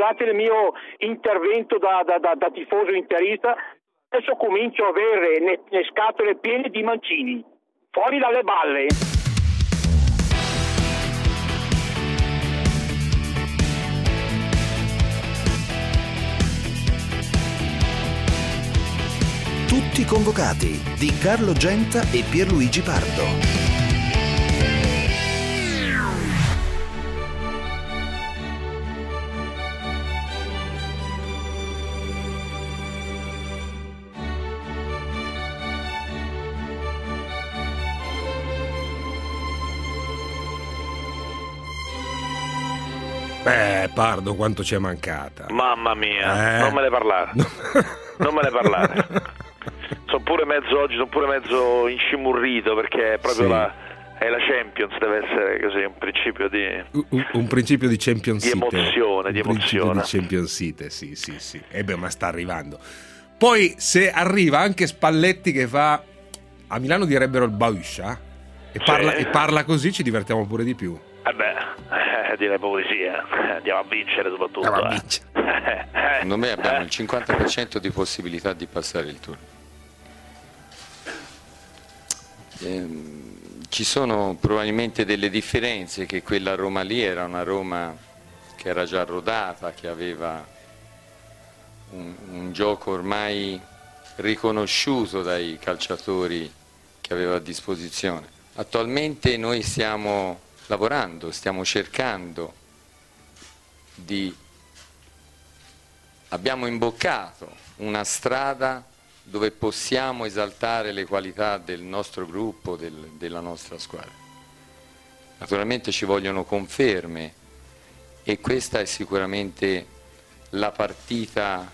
scusate il mio intervento da tifoso interista, adesso comincio a avere le scatole piene di Mancini, fuori dalle balle. Tutti convocati di Carlo Genta e Pierluigi Pardo. Pardo, quanto ci è mancata. Mamma mia, non me ne parlare. Non me ne parlare. Sono pure mezzo incimurrito, perché è proprio è la Champions, deve essere così un principio di Champions di emozione, di emozione. Di Champions, sì. Ma sta arrivando. Poi se arriva anche Spalletti che fa, a Milano direbbero il Bauscia, e parla così, ci divertiamo pure di più. Direi poesia, andiamo a vincere soprattutto. Secondo me abbiamo il 50% di possibilità di passare il turno. Ci sono probabilmente delle differenze, che quella Roma lì era una Roma che era già rodata, che aveva un gioco ormai riconosciuto dai calciatori che aveva a disposizione. Attualmente noi stiamo lavorando, stiamo cercando abbiamo imboccato una strada dove possiamo esaltare le qualità del nostro gruppo, della nostra squadra. Naturalmente ci vogliono conferme, e questa è sicuramente la partita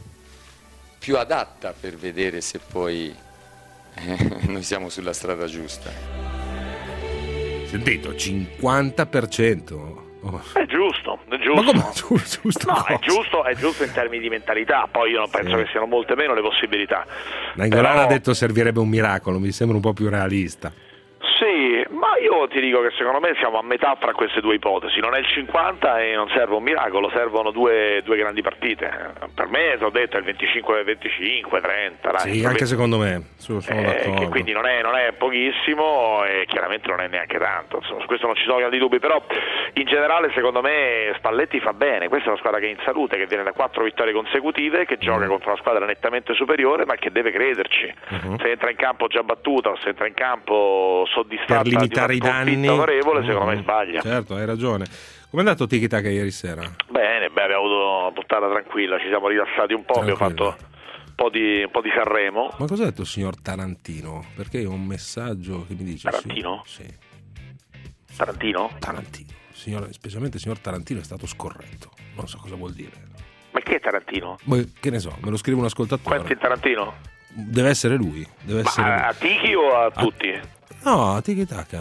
più adatta per vedere se poi noi siamo sulla strada giusta. Sentito, 50%. Oh. È giusto. Ma come giusto? No, è giusto in termini di mentalità. Poi io non penso che siano molte meno le possibilità. Nainggolan ha detto servirebbe un miracolo, mi sembra un po' più realista. Sì, ma io ti dico che secondo me siamo a metà fra queste due ipotesi. Non è il 50 e non serve un miracolo, servono due grandi partite. Per me, ti ho detto, è il 25, 30. Dai, sì, anche secondo me, sono d'accordo. Che quindi non è pochissimo, e chiaramente non è neanche tanto. Insomma, su questo non ci sono grandi dubbi, però in generale secondo me Spalletti fa bene. Questa è una squadra che è in salute, che viene da 4 vittorie consecutive, che gioca contro una squadra nettamente superiore, ma che deve crederci. Se entra in campo già battuta, o se entra in campo soddisfatta per limitare i danni favorevole, secondo me sbaglia. Certo, hai ragione. Com'è andato Tiki Taka ieri sera? Bene, abbiamo avuto una puntata tranquilla, ci siamo rilassati un po', abbiamo fatto un po' di Sanremo. Ma cosa ha detto il signor Tarantino? Perché io ho un messaggio che mi dice Tarantino? Sì. Tarantino? Specialmente il signor Tarantino è stato scorretto. Non so cosa vuol dire. Ma chi è Tarantino? Che ne so, me lo scrive un ascoltatore. Quentin Tarantino? Deve essere lui. A Tiki o a tutti? No, Tiki Taka.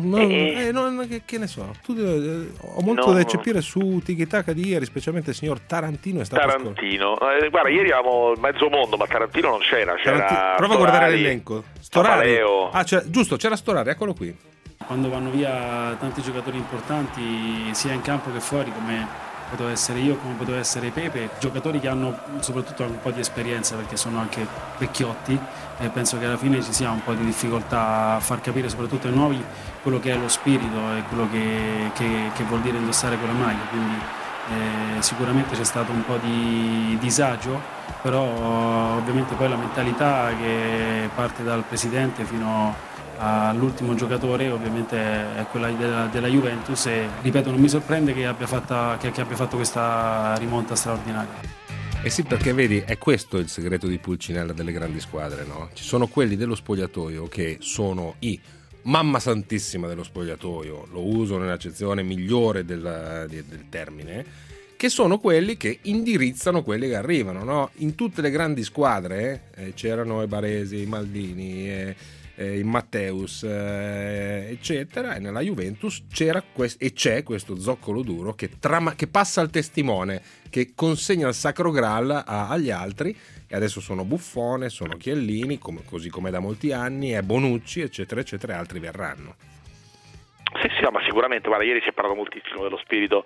Che ne so. Ho molto da eccepire su Tiki Taka di ieri, specialmente il signor Tarantino. Tarantino. Guarda, ieri avevamo mezzo mondo, ma Tarantino non c'era. Prova a guardare l'elenco. Storari. Giusto, c'era Storari, eccolo qui. Quando vanno via tanti giocatori importanti, sia in campo che fuori, come potevo essere io, come potevo essere Pepe, giocatori che hanno soprattutto un po' di esperienza, perché sono anche vecchiotti, e penso che alla fine ci sia un po' di difficoltà a far capire soprattutto ai nuovi quello che è lo spirito e quello che vuol dire indossare quella maglia. Quindi sicuramente c'è stato un po' di disagio, però ovviamente poi la mentalità che parte dal presidente fino all'ultimo giocatore ovviamente è quella della Juventus, e ripeto, non mi sorprende che abbia fatto questa rimonta straordinaria. Sì, perché vedi, è questo il segreto di Pulcinella delle grandi squadre, no? Ci sono quelli dello spogliatoio che sono i mamma santissima dello spogliatoio, lo uso nell'accezione migliore del termine, che sono quelli che indirizzano quelli che arrivano, no? In tutte le grandi squadre c'erano i Baresi, i Maldini, in Matteus, eccetera, e nella Juventus c'era e c'è questo zoccolo duro che passa al testimone, che consegna il sacro graal agli altri, e adesso sono Buffone, sono Chiellini, così come da molti anni, è Bonucci, eccetera eccetera, e altri verranno. Sì, ma sicuramente, guarda, ieri si è parlato moltissimo dello spirito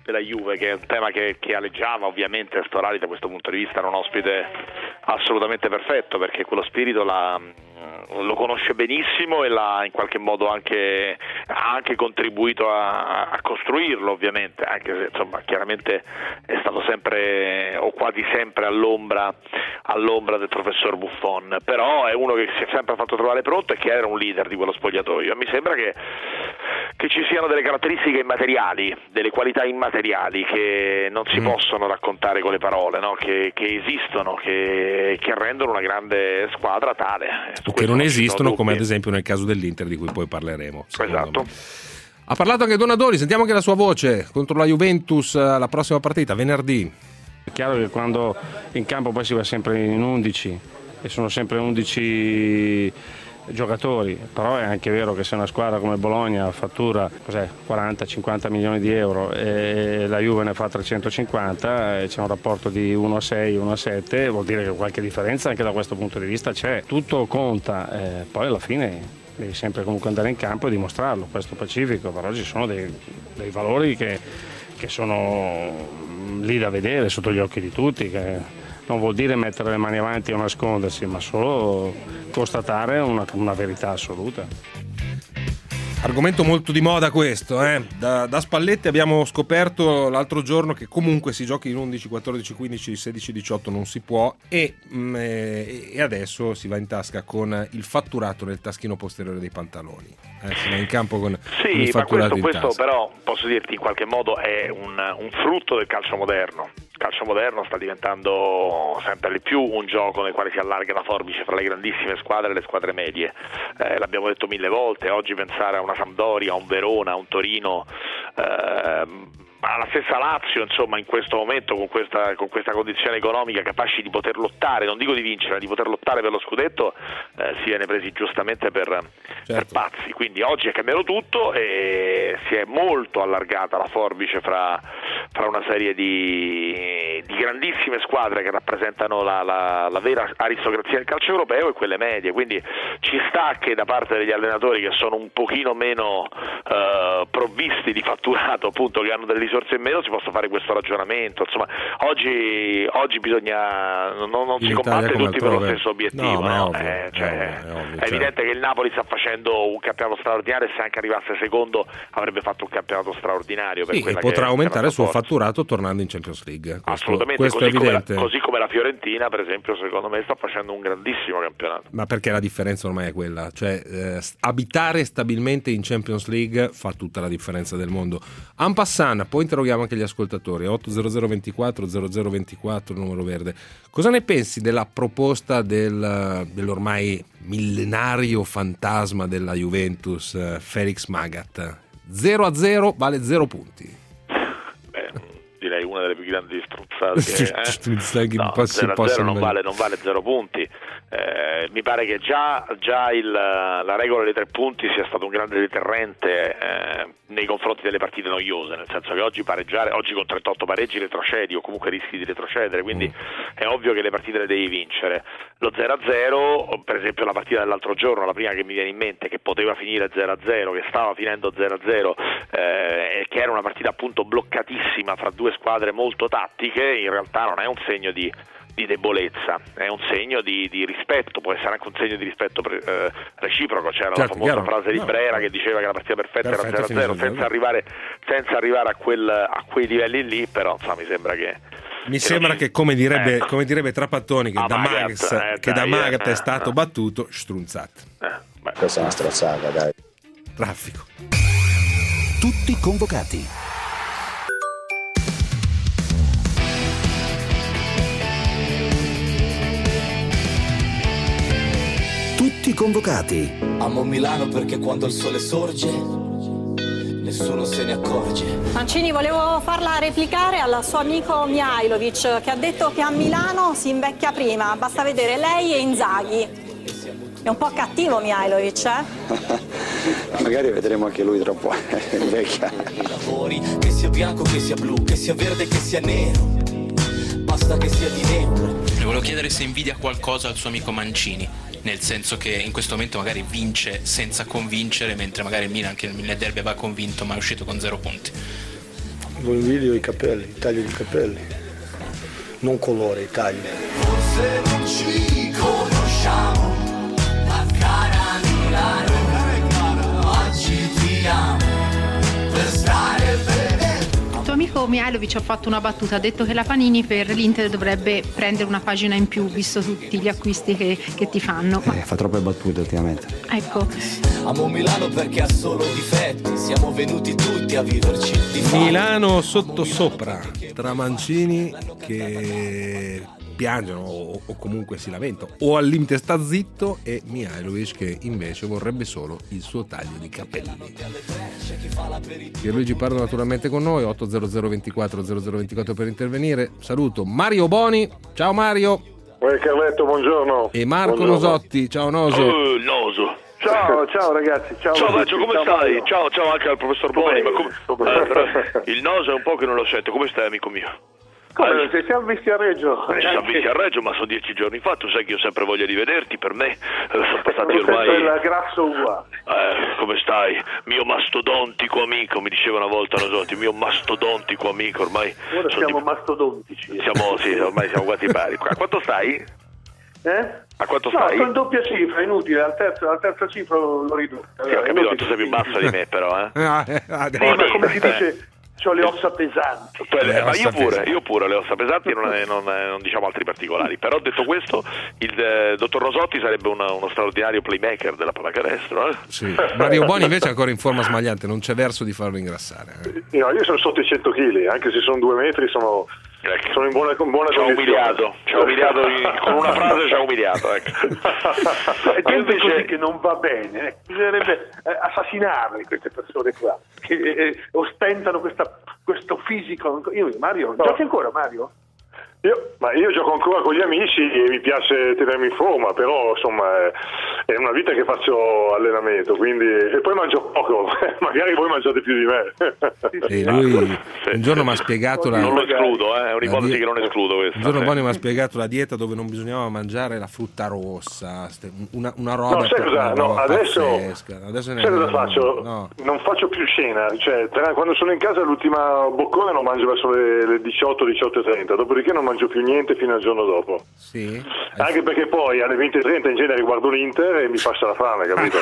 della Juve, che è un tema che aleggiava. Ovviamente Storari da questo punto di vista era un ospite assolutamente perfetto, perché quello spirito lo conosce benissimo e l'ha in qualche modo ha anche contribuito a costruirlo, ovviamente, anche se insomma chiaramente è stato sempre o quasi sempre all'ombra del professor Buffon, però è uno che si è sempre fatto trovare pronto e che era un leader di quello spogliatoio. Mi sembra che ci siano delle caratteristiche immateriali, delle qualità immateriali che non si possono raccontare con le parole, no? che esistono, che rendono una grande squadra tale. O che non esistono, come ad esempio nel caso dell'Inter, di cui poi parleremo. Esatto. Ha parlato anche Donadoni, sentiamo anche la sua voce contro la Juventus, la prossima partita, venerdì. È chiaro che quando in campo poi si va sempre in 11 e sono sempre 11 giocatori, però è anche vero che se una squadra come Bologna fattura 40-50 milioni di euro e la Juve ne fa 350, c'è un rapporto di 1-6, 1-7, vuol dire che qualche differenza anche da questo punto di vista c'è. Tutto conta, poi alla fine devi sempre comunque andare in campo e dimostrarlo, questo pacifico, però ci sono dei valori che sono lì da vedere sotto gli occhi di tutti, che non vuol dire mettere le mani avanti o nascondersi, ma solo constatare una verità assoluta. Argomento molto di moda questo, eh? Da Spalletti abbiamo scoperto l'altro giorno che comunque si giochi in 11, 14, 15, 16, 18 non si può e adesso si va in tasca con il fatturato nel taschino posteriore dei pantaloni. Si va in campo con il fatturato in tasca. Questo però posso dirti in qualche modo è un frutto del calcio moderno. Il calcio moderno sta diventando sempre di più un gioco nel quale si allarga la forbice fra le grandissime squadre e le squadre medie. L'abbiamo detto 1000 volte, oggi pensare a una Sampdoria, a un Verona, a un Torino, alla stessa Lazio, insomma, in questo momento con questa condizione economica, capaci di poter lottare, non dico di vincere, di poter lottare per lo scudetto, si viene presi giustamente per pazzi. Quindi oggi è cambiato tutto e si è molto allargata la forbice fra una serie di grandissime squadre che rappresentano la vera aristocrazia del calcio europeo e quelle medie. Quindi ci sta che da parte degli allenatori che sono un pochino meno provvisti di fatturato, appunto, che hanno delle risorse in meno, si possa fare questo ragionamento. Insomma, oggi bisogna non si combatte tutti per lo stesso obiettivo, no? È evidente che il Napoli sta facendo un campionato straordinario e se anche arrivasse secondo avrebbe fatto un campionato straordinario per e potrà aumentare il suo fatturato tornando in Champions League. Assolutamente, questo è evidente. Così come la Fiorentina, per esempio, secondo me sta facendo un grandissimo campionato. Ma perché la differenza ormai è quella, cioè abitare stabilmente in Champions League fa tutta la differenza del mondo. En passant, poi interroghiamo anche gli ascoltatori. 80024 0024, numero verde. Cosa ne pensi della proposta dell'ormai millenario fantasma della Juventus, Felix Magath? 0-0 vale 0 punti. Direi una delle più grandi struzzate che no, 0-0 non vale 0 punti. Mi pare che già la regola dei 3 punti sia stato un grande deterrente nei confronti delle partite noiose, nel senso che oggi con 38 pareggi retrocedi o comunque rischi di retrocedere, quindi è ovvio che le partite le devi vincere. Lo 0-0, per esempio la partita dell'altro giorno, la prima che mi viene in mente, che poteva finire 0-0, che stava finendo 0-0, che era una partita appunto bloccatissima fra due squadre molto tattiche, in realtà non è un segno di debolezza, è un segno di rispetto, può essere anche un segno di rispetto reciproco. C'era la famosa frase di Brera che diceva che la partita perfetta era 0-0 senza arrivare a quei livelli lì, però insomma, mi sembra che come direbbe Trapattoni, che da Magath è stato battuto, strunzat. Questa è una strozzata, dai. Traffico. Tutti convocati. Tutti convocati. Amo Milano perché quando il sole sorge nessuno se ne accorge. Mancini, volevo farla replicare al suo amico Mihajlovic, che ha detto che a Milano si invecchia prima, basta vedere lei e Inzaghi. È un po' cattivo Mihajlovic, Magari vedremo anche lui tra un po', invecchia. Che sia bianco, che sia blu, che sia verde, che sia nero, basta che sia di neuro. Le volevo chiedere se invidia qualcosa al suo amico Mancini, nel senso che in questo momento magari vince senza convincere, mentre magari il Milan, che nel derby va convinto, ma è uscito con 0 punti. Lo invidio i capelli, il taglio di capelli, non colore, i tagli. Forse non ci conosciamo, ma cara Milano, oggi ti amo per stare bene. Il tuo amico Mihajlovic ha fatto una battuta, ha detto che la Panini per l'Inter dovrebbe prendere una pagina in più, visto tutti gli acquisti che ti fanno. Fa troppe battute ultimamente. Ecco. Amo Milano perché ha solo difetti, siamo venuti tutti a viverci di fatti. Milano sottosopra, tra Mancini che piangono o comunque si lamentano, o al limite sta zitto, e Mihajlovic che invece vorrebbe solo il suo taglio di capelli. Pierluigi parla naturalmente con noi, 800 24 0024 per intervenire. Saluto Mario Boni, ciao Mario. Carletto, buongiorno. E Marco buongiorno. Nosotti, ciao Noso. Noso. Ciao ragazzi, ciao Maggio, come stai? Mario. Ciao anche al professor Boni. Il Noso è un po' che non lo sento, come stai amico mio? Come, ci siamo visti a Reggio? Ci siamo visti a Reggio, ma sono 10 giorni fa, tu sai che io ho sempre voglia di vederti, per me sono passati ormai... il grasso uguale. Come stai? Mio mastodontico amico, mi diceva una volta Nosotti, mio mastodontico amico, ormai... Ora siamo mastodontici. Ormai siamo quasi pari. A quanto stai? A quanto stai? No, con doppia cifra, inutile, la terza cifra l'ho ridotta. Sì, ho capito, tu sei più bassa di me però, sì, ma come si dice... C'ho le ossa pesanti. Ma io pure le ossa pesanti e non diciamo altri particolari. Però detto questo, il dottor Nosotti sarebbe uno straordinario playmaker della pallacanestro. Sì. Mario Boni invece è ancora in forma smagliante, non c'è verso di farlo ingrassare. No, io sono sotto i 100 kg, anche se sono 2 metri, sono in buona condizione. Ci ha umiliato con una frase, ci ha umiliato. Ecco. È gente così che non va bene, bisognerebbe assassinarle queste persone qua che ostentano questo fisico. Mario, giochi ancora Mario? Io gioco ancora con gli amici e mi piace tenermi in forma, però insomma è una vita che faccio allenamento, quindi, e poi mangio poco, magari voi mangiate più di me. E lui un giorno mi ha spiegato non lo escludo, è un'ipotesi che non escludo questa. Un giorno Boni mi ha spiegato la dieta dove non bisognava mangiare la frutta rossa, una roba. No, sai cosa? No, adesso sai cosa faccio? No. Non faccio più cena, cioè quando sono in casa l'ultima boccone lo mangio verso le 18:30, dopodiché non mangio più niente fino al giorno dopo. Sì. Anche perché poi alle 20:30 in genere guardo l'Inter e mi passa la fame, capito?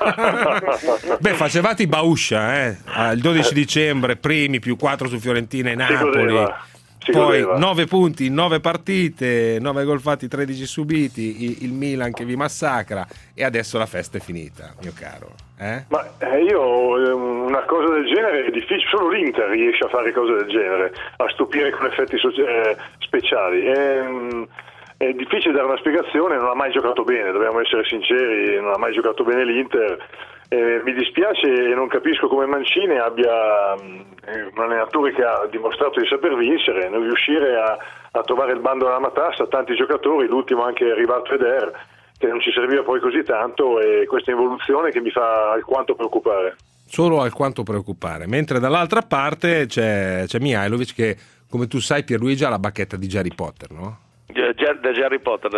Beh, facevate i Bauscia, il 12 dicembre, primi più 4 su Fiorentina e Napoli. Poi 9 punti in 9 partite, 9 gol fatti, 13 subiti, il Milan che vi massacra, e adesso la festa è finita, mio caro. Ma io una cosa del genere è difficile, solo l'Inter riesce a fare cose del genere, a stupire con effetti speciali. È difficile dare una spiegazione, non ha mai giocato bene, dobbiamo essere sinceri, non ha mai giocato bene l'Inter. Mi dispiace e non capisco come Mancini abbia un allenatore che ha dimostrato di saper vincere, non riuscire a trovare il bando alla matassa, tanti giocatori, l'ultimo anche arrivato Eder, che non ci serviva poi così tanto, e questa involuzione che mi fa alquanto preoccupare. Solo alquanto preoccupare, mentre dall'altra parte c'è Mihajlovic che, come tu sai, Pierluigi ha la bacchetta di Harry Potter, no? Da Harry Potter.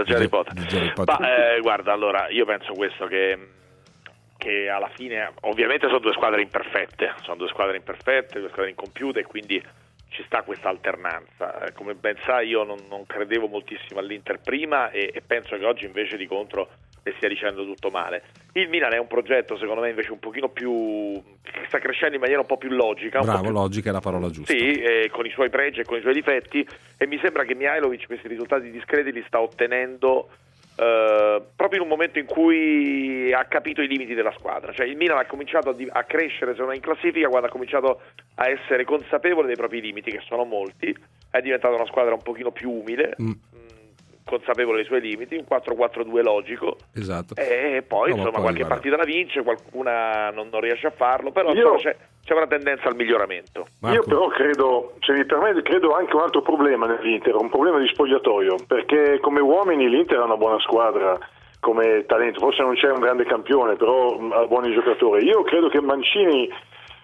Guarda, allora io penso questo, che alla fine ovviamente sono due squadre imperfette, due squadre incompiute, e quindi ci sta questa alternanza. Come ben sai, io non credevo moltissimo all'Inter prima e penso che oggi invece di contro le stia dicendo tutto male. Il Milan è un progetto secondo me invece un pochino più, che sta crescendo in maniera un po' più logica. Bravo, logica è la parola giusta. Sì, con i suoi pregi e con i suoi difetti, e mi sembra che Mihajlovic questi risultati discreti li sta ottenendo proprio in un momento in cui ha capito i limiti della squadra. Cioè il Milan ha cominciato a crescere secondo me in classifica quando ha cominciato a essere consapevole dei propri limiti, che sono molti. È diventata una squadra un pochino più umile, consapevole dei suoi limiti, un 4-4-2 logico. Esatto. E poi qualche partita la vince, qualcuna non riesce a farlo, però c'è una tendenza al miglioramento. Marco. Io però credo, se mi permette, credo anche un altro problema nell'Inter, un problema di spogliatoio, perché come uomini l'Inter è una buona squadra, come talento, forse non c'è un grande campione, però ha buoni giocatori. Io credo che Mancini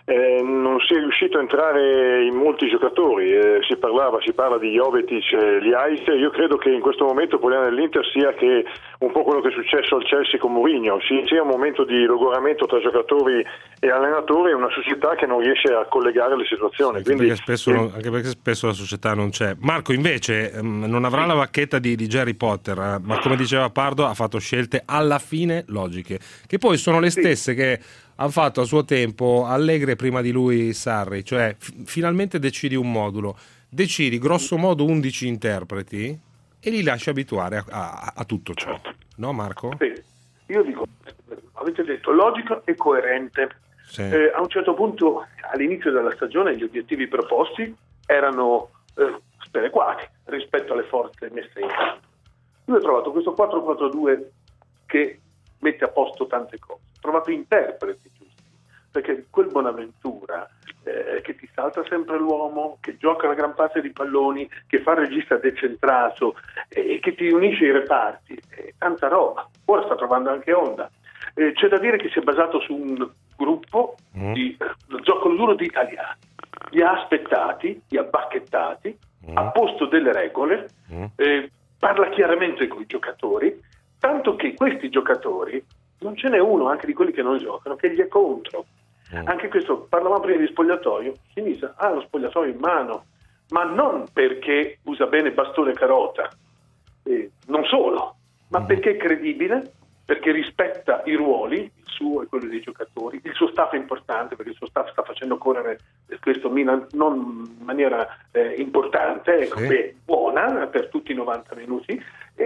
non si è riuscito a entrare in molti giocatori, si parla di Jovetic e Liais. Io credo che in questo momento il problema dell'Inter sia che un po' quello che è successo al Chelsea con Mourinho, sia un momento di logoramento tra giocatori e allenatori, una società che non riesce a collegare le situazioni. Quindi, anche perché spesso la società non c'è. Marco invece non avrà la bacchetta di Harry Potter, ma come diceva Pardo ha fatto scelte alla fine logiche, che poi sono le stesse che hanno fatto a suo tempo Allegri e prima di lui Sarri, cioè finalmente decidi un modulo, decidi grosso modo 11 interpreti e li lasci abituare a tutto ciò, no Marco? Sì. Io dico, avete detto logico e coerente. Sì. A un certo punto all'inizio della stagione gli obiettivi proposti erano sperequati rispetto alle forze messe in campo. Io ho trovato questo 4-4-2 che mette a posto tante cose, ho trovato interpreti giusti, perché quel Bonaventura che ti salta sempre l'uomo, che gioca la gran parte di palloni, che fa il regista decentrato e che ti unisce i reparti, tanta roba. Ora sta trovando anche onda. C'è da dire che si è basato su un gruppo di zoccolo duro di italiani, li ha aspettati, li ha bacchettati, ha posto delle regole, parla chiaramente con i giocatori, tanto che questi giocatori, non ce n'è uno, anche di quelli che non giocano, che gli è contro. Anche questo, parlavamo prima di spogliatoio, Sinisa ha lo spogliatoio in mano, ma non perché usa bene bastone e carota, non solo, ma perché è credibile, perché rispetta i ruoli, il suo e quello dei giocatori, il suo staff è importante perché il suo staff sta facendo correre questo Milan non in maniera importante, buona per tutti i 90 minuti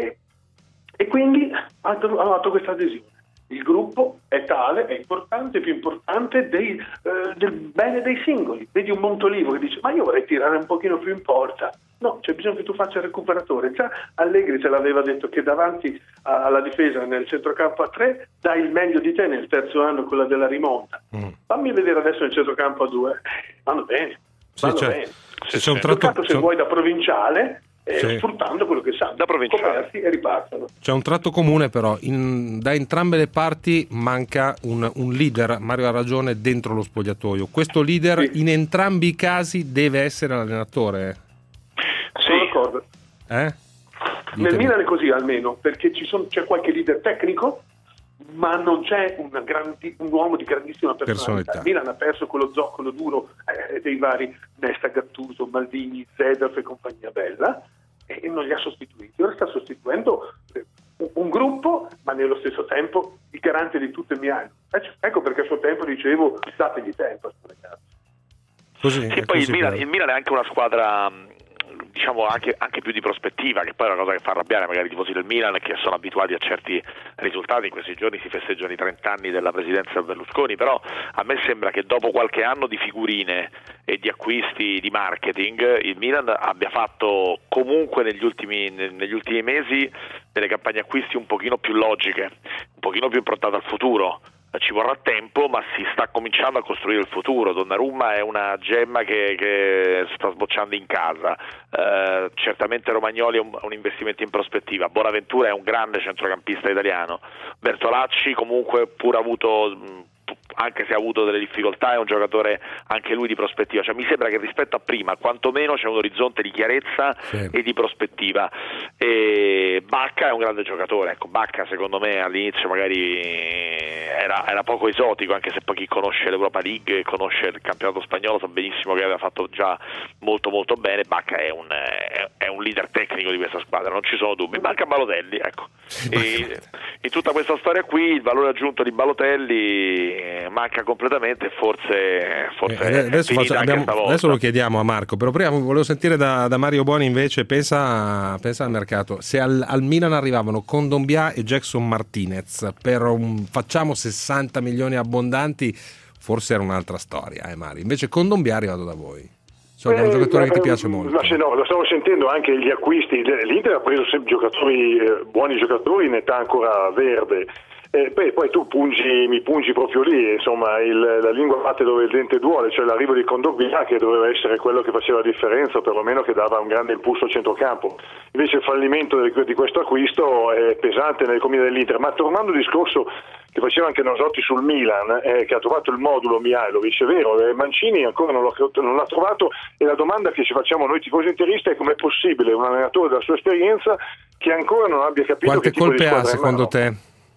e quindi ha dato questa adesione. Il gruppo è tale, è importante, è più importante del bene dei singoli. Vedi un Montolivo che dice ma io vorrei tirare un pochino più in porta. No, c'è bisogno che tu faccia il recuperatore. Già Allegri te l'aveva detto che davanti alla difesa nel centrocampo a 3 dai il meglio di te nel terzo anno, quella della rimonta. Fammi vedere adesso nel centrocampo a 2. Vanno bene. Bene. C'è un tratto, se vuoi da provinciale, sfruttando quello che sanno, da provinciale e ripartono. C'è un tratto comune però, da entrambe le parti manca un leader, Mario ha ragione, dentro lo spogliatoio. Questo leader in entrambi i casi deve essere l'allenatore. Sono d'accordo. Nel Milan è così almeno, perché c'è qualche leader tecnico, ma non c'è un uomo di grandissima personalità. Il Milan ha perso quello zoccolo duro dei vari Nesta, Gattuso, Maldini, Zedorf e compagnia bella, e non li ha sostituiti. Ora sta sostituendo un gruppo, ma nello stesso tempo il garante di tutto il Milan. Ecco perché a suo tempo dicevo dategli tempo a questo ragazzo. Sì, poi il Milan è anche una squadra, diciamo anche più di prospettiva, che poi è una cosa che fa arrabbiare magari i tifosi del Milan, che sono abituati a certi risultati. In questi giorni si festeggiano i 30 anni della presidenza Berlusconi, però a me sembra che dopo qualche anno di figurine e di acquisti di marketing il Milan abbia fatto comunque negli ultimi mesi delle campagne acquisti un pochino più logiche, un pochino più improntate al futuro. Ci vorrà tempo, ma si sta cominciando a costruire il futuro. Donnarumma è una gemma che sta sbocciando in casa, certamente Romagnoli è un investimento in prospettiva, Bonaventura è un grande centrocampista italiano, Bertolacci comunque pur avuto, anche se ha avuto delle difficoltà, è un giocatore anche lui di prospettiva. Cioè mi sembra che rispetto a prima quantomeno c'è un orizzonte di chiarezza e di prospettiva. E Bacca è un grande giocatore, ecco, Bacca secondo me all'inizio magari era poco esotico, anche se poi chi conosce l'Europa League e conosce il campionato spagnolo sa benissimo che aveva fatto già molto molto bene. Bacca è un leader tecnico di questa squadra, non ci sono dubbi. Manca Balotelli, ecco. E in tutta questa storia qui il valore aggiunto di Balotelli manca completamente, forse adesso lo chiediamo a Marco, però prima volevo sentire da Mario Boni invece. Pensa al mercato, se al Milan arrivavano Kondogbia e Jackson Martinez per facciamo 60 milioni abbondanti, forse era un'altra storia, Mario. Invece Kondogbia è arrivato da voi, è un giocatore che ti piace molto. No, lo stavo sentendo anche gli acquisti. L'Inter ha preso sempre buoni giocatori in età ancora verde. Poi tu mi pungi proprio lì, insomma, la lingua batte dove il dente duole, cioè l'arrivo di Kondogbia, che doveva essere quello che faceva la differenza, o perlomeno che dava un grande impulso al centrocampo. Invece il fallimento di questo acquisto è pesante nelle comune dell'Inter. Ma tornando al discorso che faceva anche Nosotti sul Milan, che ha trovato il modulo Mihajlovic, è vero, Mancini ancora non l'ha trovato, e la domanda che ci facciamo noi tifosi interisti è com'è possibile un allenatore della sua esperienza che ancora non abbia capito quante che tipo colpe di ha secondo te?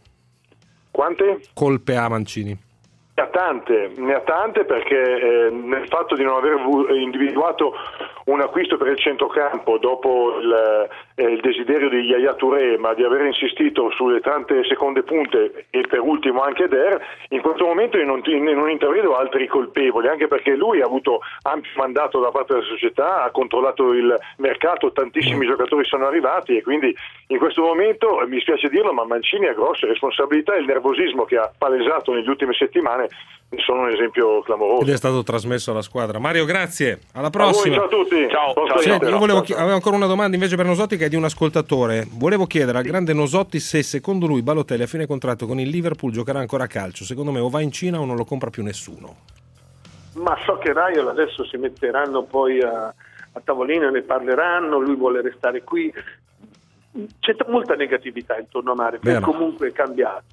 Quante? Colpe ha Mancini? Ne ha tante perché nel fatto di non aver individuato un acquisto per il centrocampo dopo il desiderio di Yaya Touré, ma di aver insistito sulle tante seconde punte e per ultimo anche Der, in questo momento io non intravedo altri colpevoli, anche perché lui ha avuto ampio mandato da parte della società, ha controllato il mercato, tantissimi giocatori sono arrivati, e quindi in questo momento, mi spiace dirlo, ma Mancini ha grosse responsabilità, e il nervosismo che ha palesato nelle ultime settimane sono un esempio clamoroso. Ed è stato trasmesso alla squadra. Mario, grazie, alla prossima. Ciao a tutti. Ciao. Senti, io avevo ancora una domanda invece per Nosotti, che è di un ascoltatore. Volevo chiedere al grande Nosotti se secondo lui Balotelli a fine contratto con il Liverpool giocherà ancora a calcio. Secondo me o va in Cina o non lo compra più nessuno. Ma so che Raiola adesso si metteranno poi a tavolino e ne parleranno, lui vuole restare qui. C'è molta negatività intorno a Mario, che comunque è cambiato.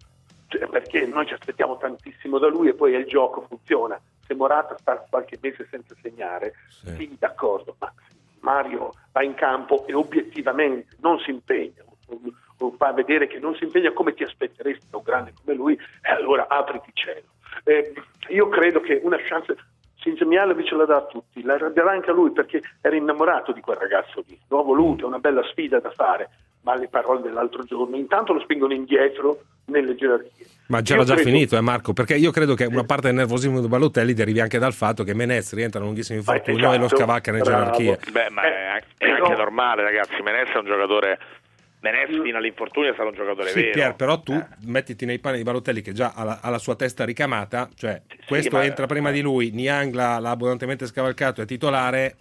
Perché noi ci aspettiamo tantissimo da lui e poi il gioco funziona. Se Morata sta qualche mese senza segnare, sì, d'accordo, ma Mario va in campo e obiettivamente non si impegna, o fa vedere che non si impegna come ti aspetteresti da un grande come lui, e allora apriti cielo. Io credo che una chance Mihajlovic la dà a tutti, la darà anche a lui, perché era innamorato di quel ragazzo lì, lo ha voluto, è una bella sfida da fare, ma le parole dell'altro giorno intanto lo spingono indietro nelle gerarchie. Ma c'era già finito, Marco, perché io credo che una parte del nervosismo di Balotelli derivi anche dal fatto che Menez rientra in un lunghissimo infortunio e lo scavacca nelle gerarchie. Beh, ma è anche normale, ragazzi. Menez è un giocatore. Menez fino all'infortunio è stato un giocatore vero. Pier, però tu mettiti nei panni di Balotelli, che già ha la sua testa ricamata, cioè questo entra prima di lui, Niang l'ha abbondantemente scavalcato, è titolare.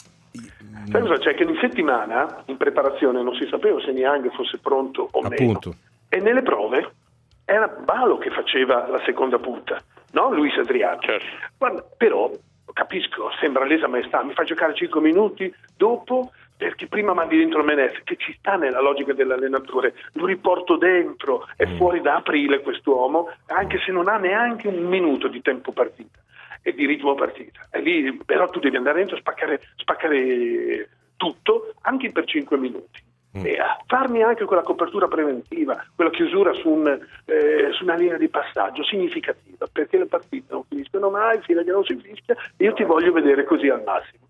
Sai cosa c'è? Che in settimana in preparazione non si sapeva se Niang fosse pronto o meno, e nelle prove era Balo che faceva la seconda punta, no? Luis Adriano. Certo. Guarda, però capisco, sembra lesa maestà, mi fa giocare 5 minuti dopo, perché prima mandi dentro Menez, che ci sta nella logica dell'allenatore, lo riporto dentro, è fuori da aprile quest'uomo, anche se non ha neanche un minuto di tempo partita e di ritmo partita. E lì però tu devi andare dentro e spaccare tutto, anche per 5 minuti. E farmi anche quella copertura preventiva, quella chiusura su una linea di passaggio significativa, perché le partite non finiscono mai, fino a che non si fischia, e io ti voglio vedere così al massimo.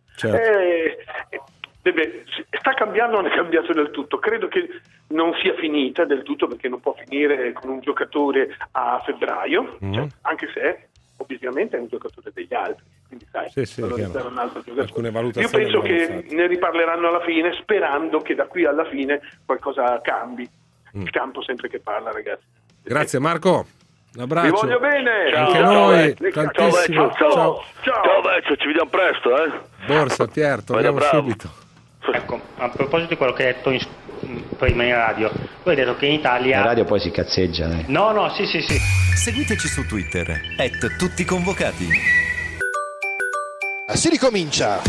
Certo. Sta cambiando, non è cambiato del tutto, credo che non sia finita del tutto, perché non può finire con un giocatore a febbraio, anche se obiettivamente è un giocatore degli altri, quindi sai, valorizzare un altro giocatore. Io penso che ne riparleranno alla fine, sperando che da qui alla fine qualcosa cambi. Il campo sempre che parla, ragazzi. Grazie Marco, un abbraccio. Vi voglio bene. Anche noi, tantissimo. Ciao Vecchio, ci vediamo presto, Borsa, Pier, torniamo subito. Ecco, a proposito di quello che hai detto prima in radio, tu hai detto che in Italia... In radio poi si cazzeggia, No, sì. Seguiteci su Twitter, @tutticonvocati. Si ricomincia.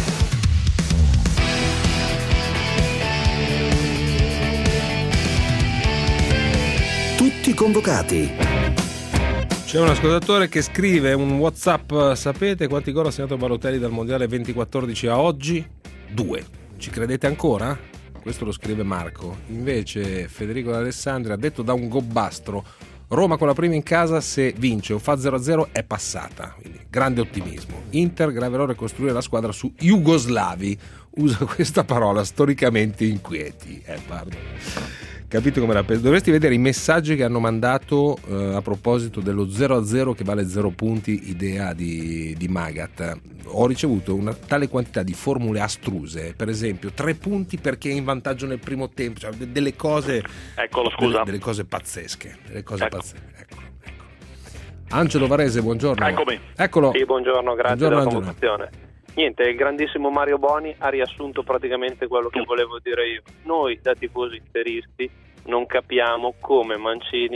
Tutti convocati. C'è un ascoltatore che scrive un WhatsApp: sapete quanti gol ha segnato Balotelli dal mondiale 2014 a oggi? 2. Ci credete ancora? Questo lo scrive Marco. Invece Federico D'Alessandria ha detto da un gobbastro: Roma con la prima in casa, se vince o fa 0-0 è passata. Quindi grande ottimismo. Inter, grave errore costruire la squadra su jugoslavi. Usa questa parola, storicamente inquieti. Guarda. Capito come la penso? Dovresti vedere i messaggi che hanno mandato a proposito dello 0-0 che vale 0 punti, idea di Magath. Ho ricevuto una tale quantità di formule astruse, per esempio 3 punti perché è in vantaggio nel primo tempo, cioè delle cose. Eccolo, scusa. Delle cose pazzesche. Pazzesche. Eccolo. Angelo Varese, buongiorno. Eccomi. Eccolo. Sì, buongiorno, grazie della Angelo. convocazione. Niente, il grandissimo Mario Boni ha riassunto praticamente quello che volevo dire io. Noi da tifosi interisti non capiamo come Mancini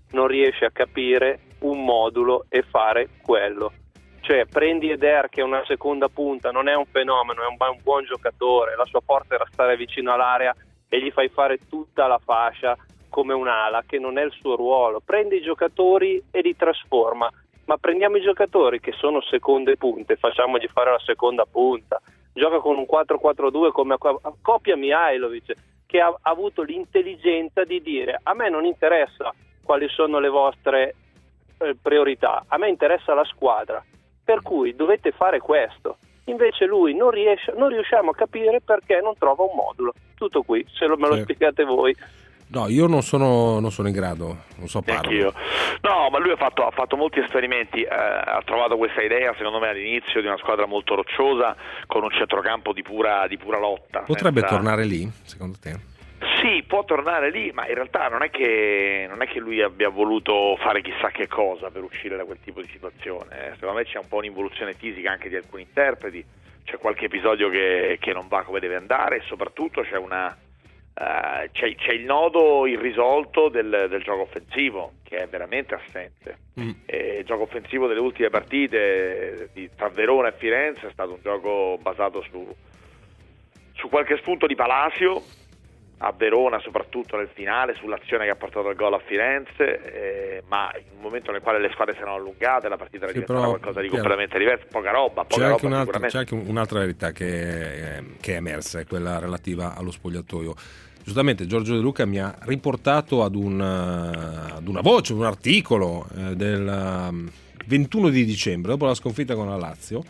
non riesce a capire un modulo e fare quello. Cioè prendi Eder, che è una seconda punta, non è un fenomeno, è un buon giocatore, la sua forza era stare vicino all'area e gli fai fare tutta la fascia come un'ala, che non è il suo ruolo. Prendi i giocatori e li trasforma, ma prendiamo i giocatori che sono seconde punte, facciamogli fare la seconda punta. Gioca con un 4-4-2 come coppia Mihajlovic, che ha avuto l'intelligenza di dire: a me non interessa quali sono le vostre priorità, a me interessa la squadra, per cui dovete fare questo. Invece lui non riusciamo a capire perché non trova un modulo. Tutto qui, se me lo spiegate voi. No, io non sono in grado, non so farlo. No, ma lui ha fatto molti esperimenti, ha trovato questa idea, secondo me, all'inizio di una squadra molto rocciosa, con un centrocampo di pura lotta. Potrebbe tornare lì, secondo te? Sì, può tornare lì, ma in realtà non è che lui abbia voluto fare chissà che cosa per uscire da quel tipo di situazione. Secondo me c'è un po' un'involuzione fisica anche di alcuni interpreti, c'è qualche episodio che non va come deve andare, e soprattutto c'è c'è il nodo irrisolto del gioco offensivo, che è veramente assente. Il gioco offensivo delle ultime partite tra Verona e Firenze è stato un gioco basato su qualche spunto di Palacio, a Verona soprattutto nel finale, sull'azione che ha portato al gol a Firenze, ma in un momento nel quale le squadre si erano allungate, la partita era diventata qualcosa di completamente diverso, poca roba c'è anche un'altra verità che è emersa, è quella relativa allo spogliatoio. Giustamente Giorgio De Luca mi ha riportato ad una voce, un articolo del 21 di dicembre, dopo la sconfitta con la Lazio.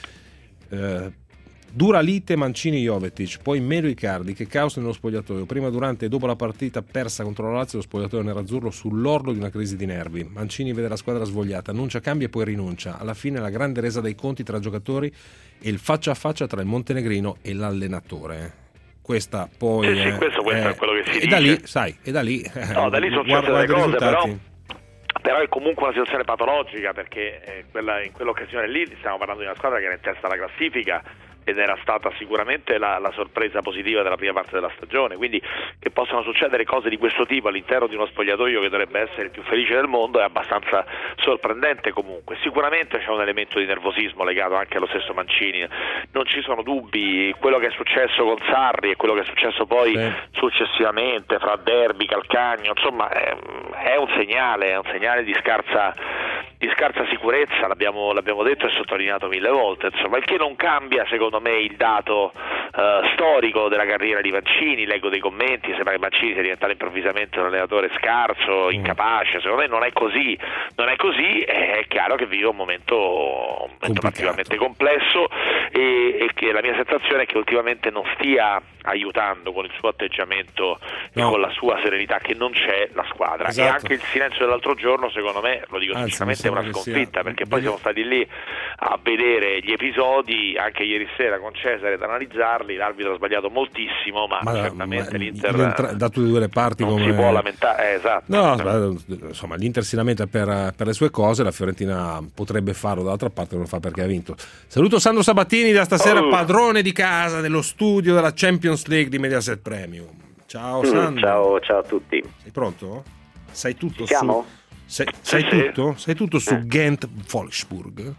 Dura lite Mancini-Jovetic, poi Melo Icardi, che caos nello spogliatoio. Prima, durante e dopo la partita persa contro la Lazio, lo spogliatoio nerazzurro sull'orlo di una crisi di nervi. Mancini vede la squadra svogliata, annuncia cambi e poi rinuncia. Alla fine la grande resa dei conti tra giocatori e il faccia a faccia tra il montenegrino e l'allenatore. Questa poi questo è quello che si dice. Da lì sono successe delle cose, però è comunque una situazione patologica, perché in quell'occasione lì stiamo parlando di una squadra che era in testa alla classifica ed era stata sicuramente la sorpresa positiva della prima parte della stagione, quindi che possano succedere cose di questo tipo all'interno di uno spogliatoio che dovrebbe essere il più felice del mondo è abbastanza sorprendente. Comunque sicuramente c'è un elemento di nervosismo legato anche allo stesso Mancini, non ci sono dubbi. Quello che è successo con Sarri e quello che è successo poi successivamente fra Derby, Calcagno, insomma è un segnale di scarsa sicurezza, l'abbiamo detto e sottolineato 1000 volte, insomma, il che non cambia secondo me il dato storico della carriera di Mancini. Leggo dei commenti, sembra che Mancini sia diventato improvvisamente un allenatore scarso, incapace. Secondo me non è così, è chiaro che vive un momento particolarmente complesso e che la mia sensazione è che ultimamente non stia aiutando con il suo atteggiamento e con la sua serenità, che non c'è la squadra. E anche il silenzio dell'altro giorno, secondo me, lo dico sinceramente, è una sconfitta, perché poi siamo stati lì a vedere gli episodi anche ieri sera con Cesare, ad analizzarli. L'arbitro ha sbagliato moltissimo, ma certamente l'Inter da tutte e due le parti non si può lamentare. Insomma, l'Inter si lamenta per le sue cose, la Fiorentina potrebbe farlo, dall'altra parte non lo fa perché ha vinto. Saluto Sandro Sabatini da stasera, padrone di casa dello studio della Champions League di Mediaset Premium. Ciao Sandro. Ciao a tutti. Sei pronto? Sai tutto Siamo? Sai tutto su Ghent Wolfsburg?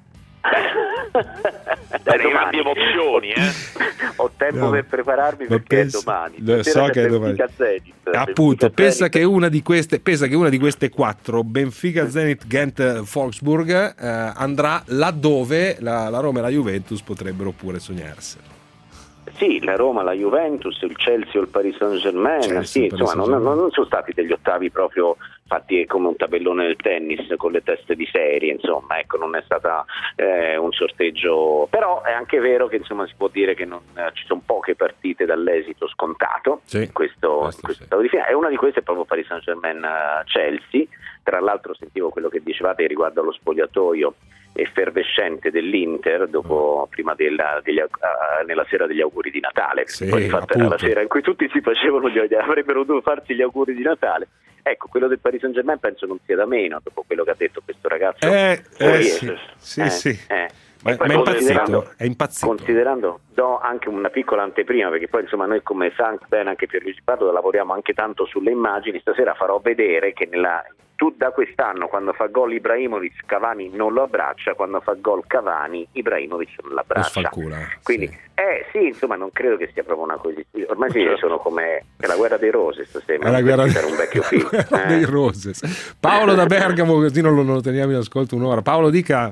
Grandi emozioni, Ho tempo per prepararmi perché è domani. So che è domani. Appunto, pensa che una di queste quattro, Benfica, Zenit, Ghent, Wolfsburg, andrà laddove la Roma e la Juventus potrebbero pure sognarselo. Sì, la Roma, la Juventus, il Chelsea o il Paris Saint-Germain, non sono stati degli ottavi proprio fatti come un tabellone del tennis con le teste di serie, insomma, ecco, non è stata un sorteggio, però è anche vero che insomma si può dire che ci sono poche partite dall'esito scontato in questo stato di finale, e una di queste è proprio Paris Saint-Germain Chelsea. Tra l'altro sentivo quello che dicevate riguardo allo spogliatoio effervescente dell'Inter prima nella sera degli auguri di Natale, poi infatti era la sera in cui tutti si facevano avrebbero dovuto farsi gli auguri di Natale. Ecco, quello del Paris Saint-Germain penso non sia da meno, dopo quello che ha detto questo ragazzo. Ma è impazzito. Considerando, do anche una piccola anteprima, perché poi insomma noi come Sank, bene anche Pierluigi Pardo, lavoriamo anche tanto sulle immagini. Stasera farò vedere che da quest'anno quando fa gol Ibrahimovic Cavani non lo abbraccia, quando fa gol Cavani Ibrahimovic non l'abbraccia. Quindi sì, insomma non credo che sia proprio una così. Ormai sono come la guerra dei Roses, stasera. È la guerra un vecchio film. dei Roses. Paolo da Bergamo, così non lo teniamo in ascolto un'ora. Paolo, dica.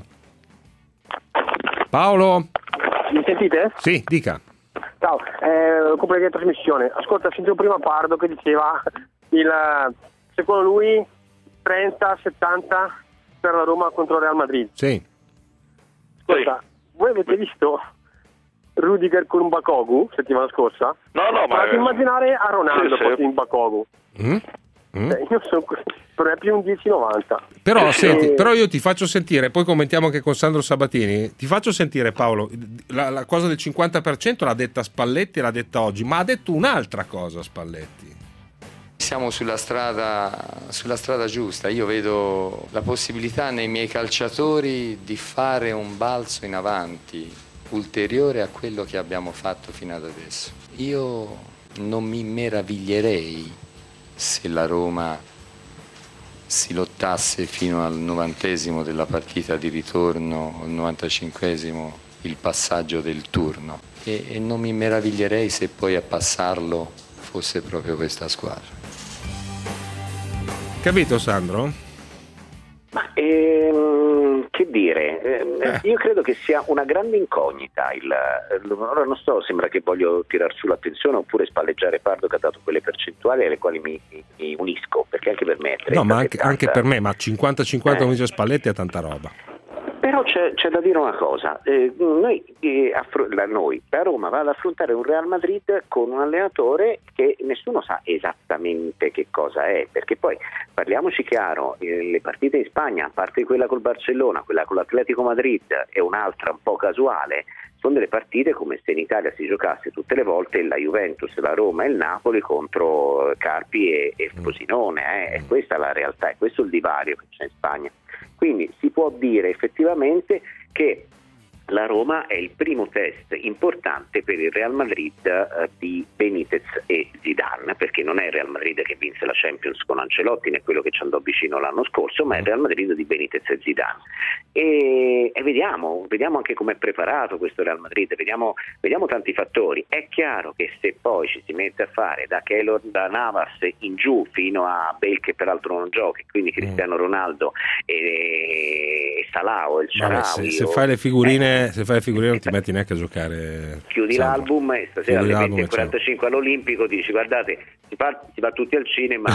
Paolo? Mi sentite? Sì, dica. Ciao, compagnia di trasmissione. Ascolta, sentivo prima Pardo che diceva secondo lui 30-70 per la Roma contro Real Madrid. Sì. Ascolta, voi avete visto Rudiger con un Bakogu settimana scorsa? No, Provate a immaginare a Ronaldo sì. in Bakogu. Io sono per me più un 10-90. Però senti, però io ti faccio sentire, poi commentiamo anche con Sandro Sabatini. Ti faccio sentire, Paolo, la cosa del 50% l'ha detta Spalletti, l'ha detta oggi, ma ha detto un'altra cosa Spalletti. Siamo sulla strada giusta. Io vedo la possibilità nei miei calciatori di fare un balzo in avanti ulteriore a quello che abbiamo fatto fino ad adesso. Io non mi meraviglierei se la Roma si lottasse fino al 90° della partita di ritorno, al 95° il passaggio del turno, e non mi meraviglierei se poi a passarlo fosse proprio questa squadra. Capito, Sandro? Che dire, io credo che sia una grande incognita. Ora non so, sembra che voglio tirar su l'attenzione oppure spalleggiare Pardo che ha dato quelle percentuali alle quali mi unisco, perché anche per me è 30, no, ma anche per me, ma 50-50 come dice Spalletti è tanta roba. Però c'è da dire una cosa, la Roma va ad affrontare un Real Madrid con un allenatore che nessuno sa esattamente che cosa è, perché poi parliamoci chiaro, le partite in Spagna, a parte quella col Barcellona, quella con l'Atletico Madrid e un'altra un po' casuale, sono delle partite come se in Italia si giocasse tutte le volte la Juventus, la Roma e il Napoli contro Carpi e Frosinone, e questa è la realtà, è questo il divario che c'è in Spagna. Quindi si può dire effettivamente che la Roma è il primo test importante per il Real Madrid di Benitez e Zidane, perché non è il Real Madrid che vinse la Champions con Ancelotti, né quello che ci andò vicino l'anno scorso, ma è il Real Madrid di Benitez e Zidane. E vediamo anche come è preparato questo Real Madrid, vediamo tanti fattori. È chiaro che se poi ci si mette a fare da Keylor, da Navas in giù fino a Bale, che peraltro non gioca, quindi Cristiano Ronaldo e Salah o il Shaarawy, se fai le figurine non ti metti neanche a giocare. Chiudi l'album e stasera alle 20:45 all'Olimpico dici guardate si va tutti al cinema.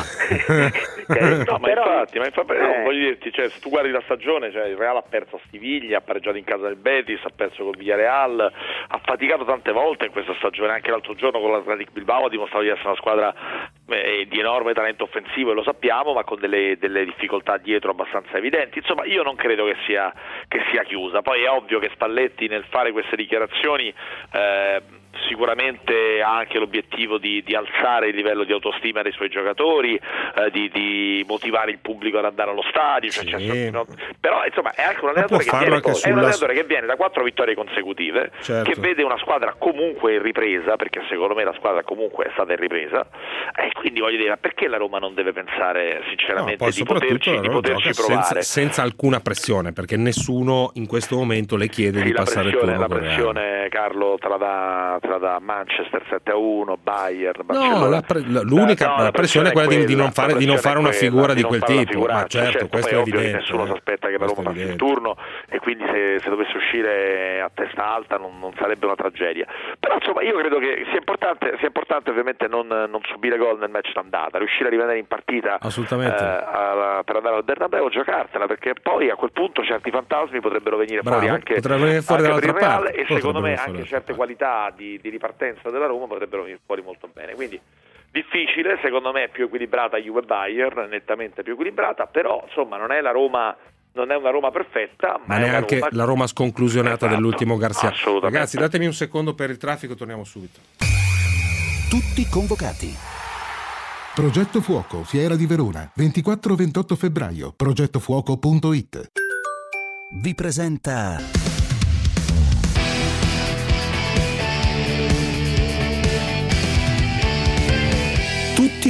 Voglio dirti, cioè, se tu guardi la stagione, cioè, il Real ha perso a Siviglia, ha pareggiato in casa del Betis, ha perso col Villarreal, ha faticato tante volte in questa stagione, anche l'altro giorno con l'Athletic Bilbao ha dimostrato di essere una squadra di enorme talento offensivo, e lo sappiamo, ma con delle difficoltà dietro abbastanza evidenti. Insomma, io non credo che sia chiusa. Poi è ovvio che Spalletti nel fare queste dichiarazioni sicuramente ha anche l'obiettivo di alzare il livello di autostima dei suoi giocatori, di motivare il pubblico ad andare allo stadio, però insomma è anche un allenatore che viene da 4 vittorie consecutive, che vede una squadra comunque in ripresa, perché secondo me la squadra comunque è stata in ripresa, e quindi voglio dire, perché la Roma non deve pensare sinceramente di poterci provare senza alcuna pressione, perché nessuno in questo momento le chiede di passare il turno. La pressione, Carlo, tra da Manchester 7-1, Bayern, Barcellona. L'unica pressione è quella di non fare una figura di quel tipo. Ma certo, questo è evidente. Nessuno si aspetta che la Roma passi il turno, e quindi se dovesse uscire a testa alta non sarebbe una tragedia. Però insomma io credo che sia importante ovviamente non subire gol nel match d'andata, riuscire a rimanere in partita per andare al Bernabeu, giocartela, perché poi a quel punto certi fantasmi potrebbero venire fuori anche per il Real, e secondo me anche certe qualità di ripartenza della Roma potrebbero venire fuori molto bene. Quindi difficile, secondo me è più equilibrata Juve-Bayern, nettamente più equilibrata, però insomma non è una Roma perfetta, ma neanche la Roma sconclusionata dell'ultimo Garcia. Ragazzi, datemi un secondo per il traffico, torniamo subito. Tutti convocati. Progetto Fuoco, Fiera di Verona, 24-28 febbraio, progettofuoco.it. Vi presenta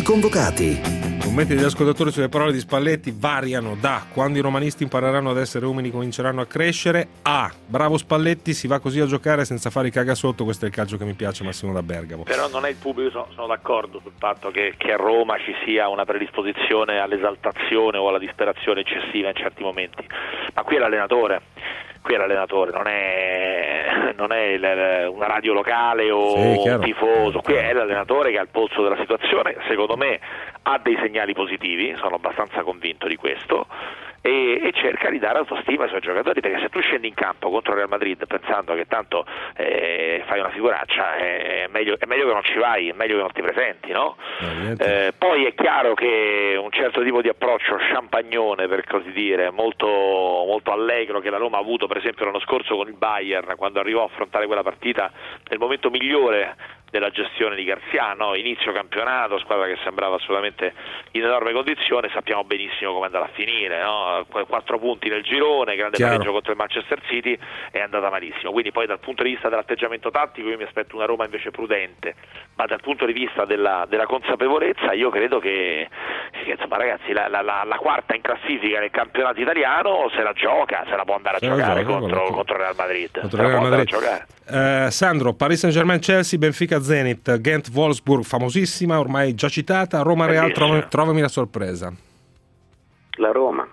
Tutti convocati. I commenti degli ascoltatori sulle parole di Spalletti variano da quando i romanisti impareranno ad essere umili cominceranno a crescere a bravo Spalletti, si va così a giocare senza fare i cagasotto, questo è il calcio che mi piace, Massimo da Bergamo. Però non è il pubblico, sono d'accordo sul fatto che a Roma ci sia una predisposizione all'esaltazione o alla disperazione eccessiva in certi momenti, ma qui è l'allenatore, non è una radio locale o un tifoso, qui è l'allenatore che ha il polso della situazione, secondo me ha dei segnali positivi, sono abbastanza convinto di questo, e cerca di dare autostima ai suoi giocatori, perché se tu scendi in campo contro il Real Madrid pensando che tanto fai una figuraccia, è meglio che non ci vai, è meglio che non ti presenti, no? Poi è chiaro che un certo tipo di approccio champagnone, per così dire, molto, molto allegro, che la Roma ha avuto per esempio l'anno scorso con il Bayern, quando arrivò a affrontare quella partita nel momento migliore della gestione di Garcia, no? Inizio campionato, squadra che sembrava assolutamente in enorme condizione, sappiamo benissimo come andrà a finire, no? 4 punti nel girone, grande pareggio contro il Manchester City, è andata malissimo, quindi poi dal punto di vista dell'atteggiamento tattico io mi aspetto una Roma invece prudente, ma dal punto di vista della consapevolezza io credo che insomma ragazzi la quarta in classifica nel campionato italiano se la gioca, se la può andare a giocare contro Real Madrid. Sandro, Paris Saint-Germain, Chelsea, Benfica, Zenit, Ghent, Wolfsburg, famosissima, ormai già citata, Roma, Real, trovami la sorpresa. La Roma.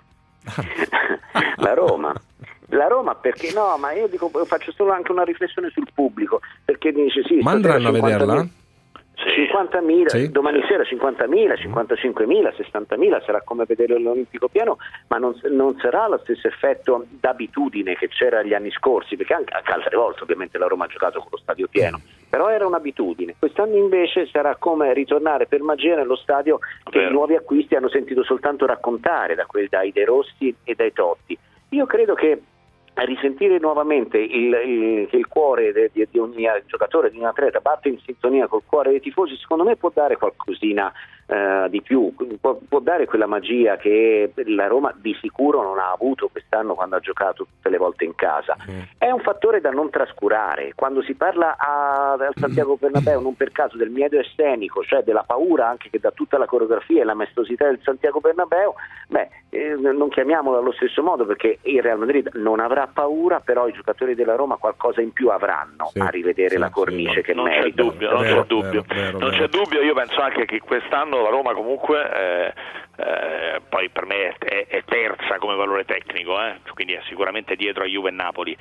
La Roma perché no, ma io dico, faccio solo anche una riflessione sul pubblico, perché dice sì, ma andranno a vederla? 50.000, sì. Domani sera 50.000, 55.000, 60.000, sarà come vedere l'Olimpico pieno, ma non sarà lo stesso effetto d'abitudine che c'era gli anni scorsi, perché anche altre volte ovviamente la Roma ha giocato con lo stadio pieno, però era un'abitudine. Quest'anno invece sarà come ritornare per magia nello stadio che i nuovi acquisti hanno sentito soltanto raccontare dai De Rossi e dai Totti. Io credo che a risentire nuovamente il cuore di ogni giocatore, di un atleta, batte in sintonia col cuore dei tifosi, secondo me può dare qualcosina di più, può dare quella magia che la Roma di sicuro non ha avuto quest'anno quando ha giocato tutte le volte in casa. È un fattore da non trascurare. Quando si parla al Santiago Bernabéu, non per caso del miedo escenico, cioè della paura anche che dà tutta la coreografia e la maestosità del Santiago Bernabéu, non chiamiamolo allo stesso modo, perché il Real Madrid non avrà paura, però i giocatori della Roma qualcosa in più avranno a rivedere la cornice che meritano. Non c'è dubbio, io penso anche che quest'anno la Roma comunque poi per me è terza come valore tecnico, quindi è sicuramente dietro a Juve e Napoli,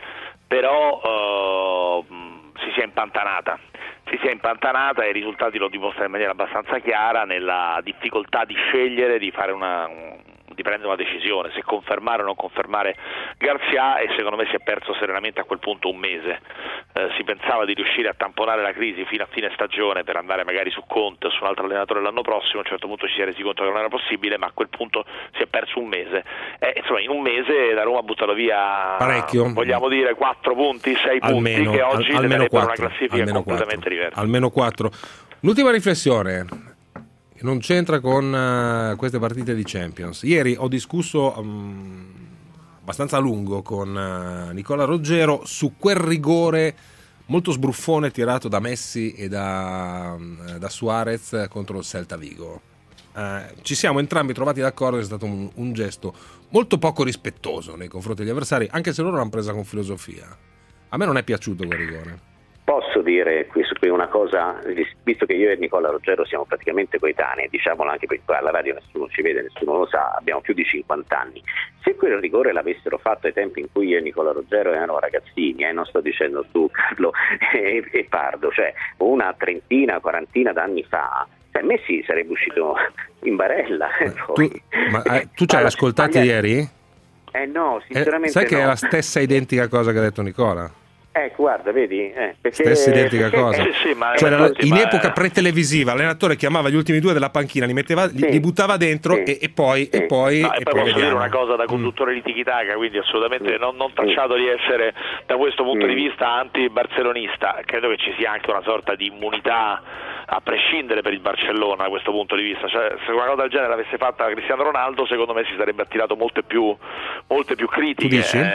però si sia impantanata e i risultati lo dimostrano in maniera abbastanza chiara nella difficoltà di scegliere, di prendere una decisione, se confermare o non confermare Garcia, e secondo me si è perso serenamente a quel punto un mese. Si pensava di riuscire a tamponare la crisi fino a fine stagione per andare magari su Conte o su un altro allenatore l'anno prossimo, a un certo punto ci si è resi conto che non era possibile, ma a quel punto si è perso un mese. Insomma, in un mese la Roma ha buttato via parecchio, vogliamo dire 4 punti, 6 punti che oggi deve una classifica completamente diversa. Almeno 4. L'ultima riflessione non c'entra con queste partite di Champions. Ieri ho discusso abbastanza a lungo con Nicola Roggero su quel rigore molto sbruffone tirato da Messi e da Suarez contro il Celta Vigo. Ci siamo entrambi trovati d'accordo che è stato un gesto molto poco rispettoso nei confronti degli avversari, anche se loro l'hanno presa con filosofia. A me non è piaciuto quel rigore. Posso dire qui una cosa, visto che io e Nicola Roggero siamo praticamente coetanei, diciamolo anche perché alla radio nessuno ci vede, nessuno lo sa, abbiamo più di 50 anni. Se quel rigore l'avessero fatto ai tempi in cui io e Nicola Roggero erano ragazzini, non sto dicendo tu Carlo e Pardo, cioè una 30, 40 d'anni fa, Messi sarebbe uscito in barella. Tu ci hai ascoltato ieri? No, sinceramente sai che è la stessa identica cosa che ha detto Nicola? Guarda, vedi? Stessa identica cosa. Ma in epoca pre-televisiva l'allenatore chiamava gli ultimi due della panchina, li buttava dentro e poi posso dire una cosa da conduttore di Tiki-Taka, quindi assolutamente non tracciato di essere da questo punto di vista anti-barcelonista. Credo che ci sia anche una sorta di immunità a prescindere per il Barcellona da questo punto di vista, cioè, se una cosa del genere l'avesse fatta Cristiano Ronaldo, secondo me si sarebbe attirato molte più critiche.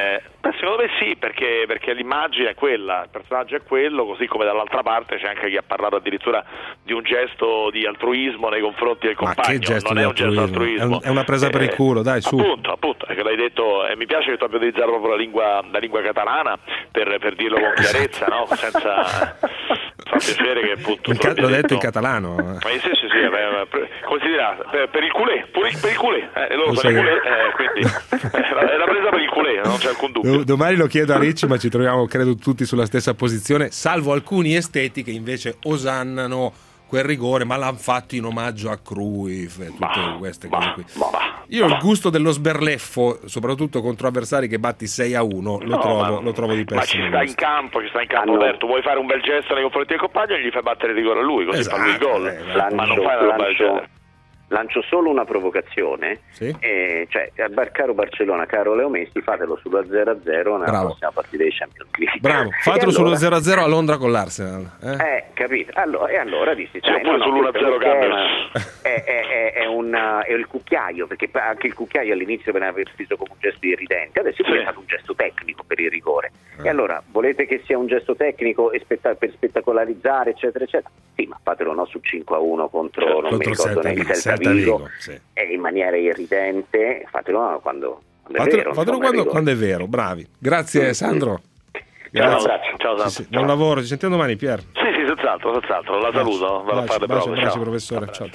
Secondo me sì, perché l'immagine è quella, il personaggio è quello, così come dall'altra parte c'è anche chi ha parlato addirittura di un gesto di altruismo nei confronti del compagno. Ma che gesto non di è un gesto altruismo. È una presa per il culo, dai, su. Appunto, che l'hai detto, e mi piace che tu abbia utilizzato proprio la lingua catalana per dirlo con chiarezza, no? Senza fa piacere che appunto l'ho detto in catalano. Sì, come si dirà? Per il culé, per il culé, loro sono il culé, quindi è la presa per il culé, non c'è alcun dubbio. Domani lo chiedo a Ricci, ma ci troviamo credo tutti sulla stessa posizione, salvo alcuni esteti che invece osannano quel rigore, ma l'hanno fatto in omaggio a Cruyff e tutte queste cose qui. Io il gusto dello sberleffo, soprattutto contro avversari che batti 6-1, lo trovo di pessimo. Ma ci sta in campo, Alberto, vuoi fare un bel gesto nei confronti del compagno e gli fai battere il rigore a lui, così fa lui il gol. Ma non fai una roba del genere. Lancio solo una provocazione, sì? Cioè caro Barcellona, caro Leo Messi, fatelo sullo 0-0 nella prossima partita dei Champions League. Bravo, fatelo sullo 0-0 a Londra con l'Arsenal. Capito? Allora dici, sull'1-0 è il cucchiaio, perché anche il cucchiaio all'inizio veniva percepito come un gesto irridente, adesso è diventato un gesto tecnico per il rigore. E allora, volete che sia un gesto tecnico per spettacolarizzare, eccetera, eccetera? Sì, ma fatelo su 5-1 contro non mi ricordo il Celta Vigo, sì. In maniera irridente, fatelo quando è vero. Fatelo quando è vero, bravi. Grazie Sandro. Ciao, buon lavoro, ci sentiamo domani, Pier. Sì, senz'altro, la saluto, vado a fare le prove. Baci, professore. Ciao.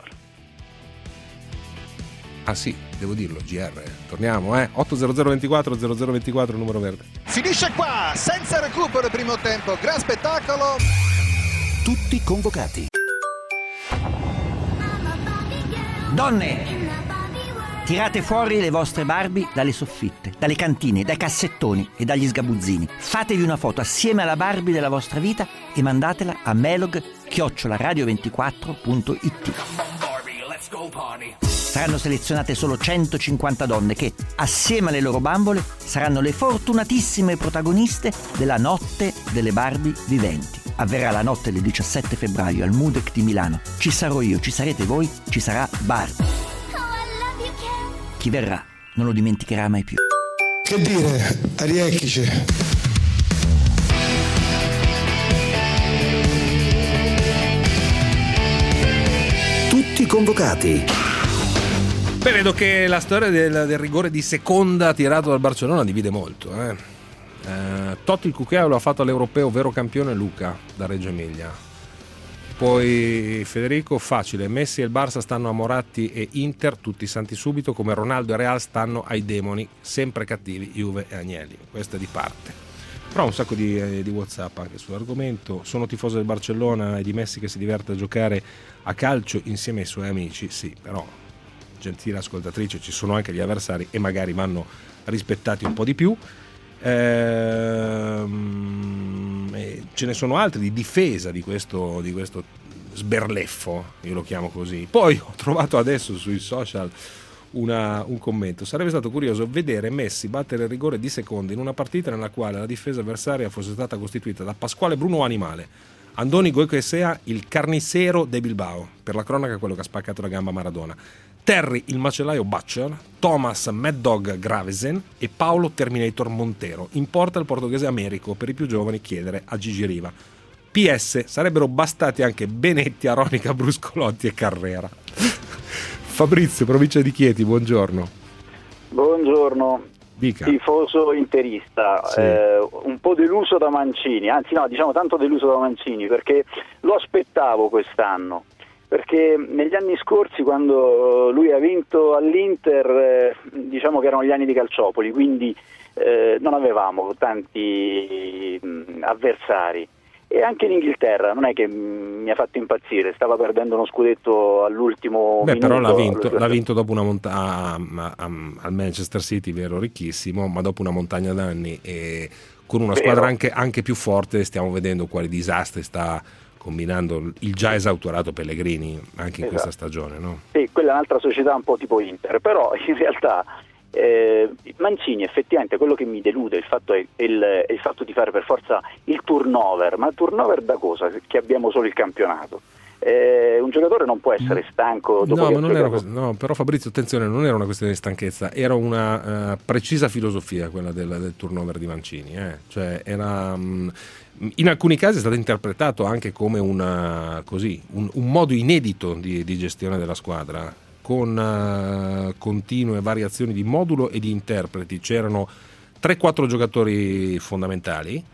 Ah sì, devo dirlo, GR. Torniamo, 800 24 0024 numero verde. Finisce qua, senza recupero il primo tempo, gran spettacolo. Tutti convocati. Donne, tirate fuori le vostre Barbie dalle soffitte, dalle cantine, dai cassettoni e dagli sgabuzzini. Fatevi una foto assieme alla Barbie della vostra vita e mandatela a melog@radio24.it. Saranno selezionate solo 150 donne che, assieme alle loro bambole, saranno le fortunatissime protagoniste della Notte delle Barbie Viventi. Avverrà la notte del 17 febbraio al Mudec di Milano. Ci sarò io, ci sarete voi, ci sarà Barbie. Chi verrà non lo dimenticherà mai più. Che dire, rieccoci. Tutti convocati. Beh, vedo che la storia del rigore di seconda tirato dal Barcellona divide molto. Totti il cucchiaio lo ha fatto all'Europeo, vero campione Luca da Reggio Emilia. Poi Federico, facile, Messi e il Barça stanno a Moratti e Inter, tutti santi subito, come Ronaldo e Real stanno ai demoni, sempre cattivi, Juve e Agnelli. Questa è di parte. Però un sacco di WhatsApp anche sull'argomento. Sono tifoso del Barcellona e di Messi che si diverte a giocare a calcio insieme ai suoi amici. Sì, però, gentile ascoltatrice, ci sono anche gli avversari e magari vanno rispettati un po' di più. Ce ne sono altri di difesa di questo sberleffo, io lo chiamo così. Poi ho trovato adesso sui social un commento: sarebbe stato curioso vedere Messi battere il rigore di seconda in una partita nella quale la difesa avversaria fosse stata costituita da Pasquale Bruno Animale, Andoni Goicoechea, il carnicero de Bilbao, per la cronaca quello che ha spaccato la gamba a Maradona, Terry il macellaio Butcher, Thomas Mad Dog Gravesen e Paolo Terminator Montero. In porta il portoghese Americo, per i più giovani chiedere a Gigi Riva. PS, sarebbero bastati anche Benetti, Aronica, Bruscolotti e Carrera. Fabrizio, provincia di Chieti, buongiorno. Buongiorno. Dica. Tifoso interista, sì. Un po' deluso da Mancini, anzi no, diciamo tanto deluso da Mancini, perché lo aspettavo quest'anno. Perché negli anni scorsi, quando lui ha vinto all'Inter, diciamo che erano gli anni di Calciopoli, quindi non avevamo tanti avversari. E anche in Inghilterra non è che mi ha fatto impazzire, stava perdendo uno scudetto all'ultimo minuto. Però l'ha vinto dopo una montagna al Manchester City, vero, ricchissimo, ma dopo una montagna d'anni e con una squadra anche più forte. Stiamo vedendo quali disastri sta combinando il già esautorato Pellegrini anche in questa stagione, no? Sì, quella è un'altra società un po' tipo Inter, però in realtà Mancini effettivamente quello che mi delude il fatto è il fatto di fare per forza il turnover, ma turnover da cosa? Che abbiamo solo il campionato. Un giocatore non può essere stanco dopo che non era però Fabrizio, attenzione, non era una questione di stanchezza, era una precisa filosofia quella del turnover di Mancini, cioè era in alcuni casi è stato interpretato anche come un modo inedito di gestione della squadra, con continue variazioni di modulo e di interpreti. C'erano 3-4 giocatori fondamentali,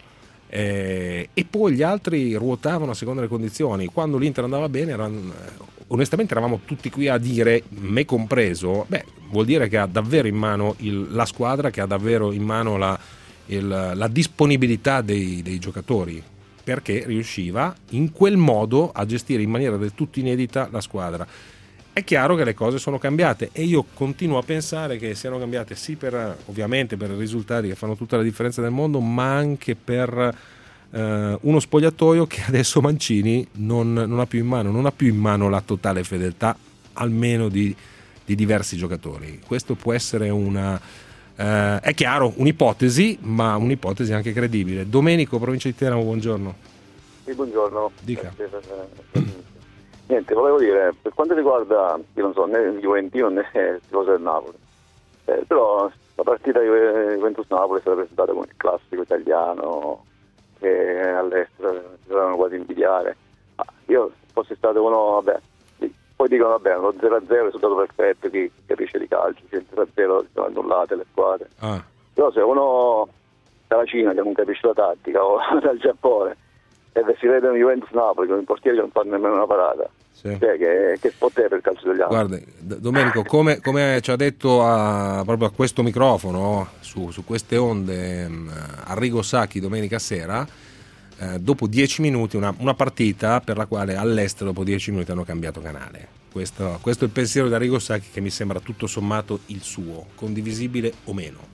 e poi gli altri ruotavano a seconda delle condizioni. Quando l'Inter andava bene, onestamente eravamo tutti qui a dire, me compreso, vuol dire che ha davvero in mano la squadra, che ha davvero in mano la disponibilità dei giocatori, perché riusciva in quel modo a gestire in maniera del tutto inedita la squadra. È chiaro che le cose sono cambiate e io continuo a pensare che siano cambiate sì ovviamente per i risultati che fanno tutta la differenza del mondo, ma anche per uno spogliatoio che adesso Mancini non ha più in mano, non ha più in mano la totale fedeltà almeno di diversi giocatori. Questo può essere è chiaro, un'ipotesi, ma un'ipotesi anche credibile. Domenico, provincia di Teramo, buongiorno. Sì, buongiorno. Dica. Niente, volevo dire, per quanto riguarda, io non so, né il Juventino né il tifoso del Napoli, però la partita Juventus-Napoli è stata presentata come il classico italiano che all'estero si dovevano quasi invidiare. Io fossi stato uno, poi dicono lo 0-0 è risultato perfetto, chi capisce di calcio, il 0-0 sono annullate le squadre. Però se uno dalla Cina che non capisce la tattica o dal Giappone e si vede un Juventus-Napoli con il portiere che non fa nemmeno una parata, che spot è per il calcio italiano? Guarda, Domenico, come ci ha detto proprio a questo microfono, su queste onde, Arrigo Sacchi domenica sera, dopo 10 minuti una partita per la quale all'estero dopo 10 minuti hanno cambiato canale. Questo è il pensiero di Arrigo Sacchi, che mi sembra tutto sommato il suo, condivisibile o meno.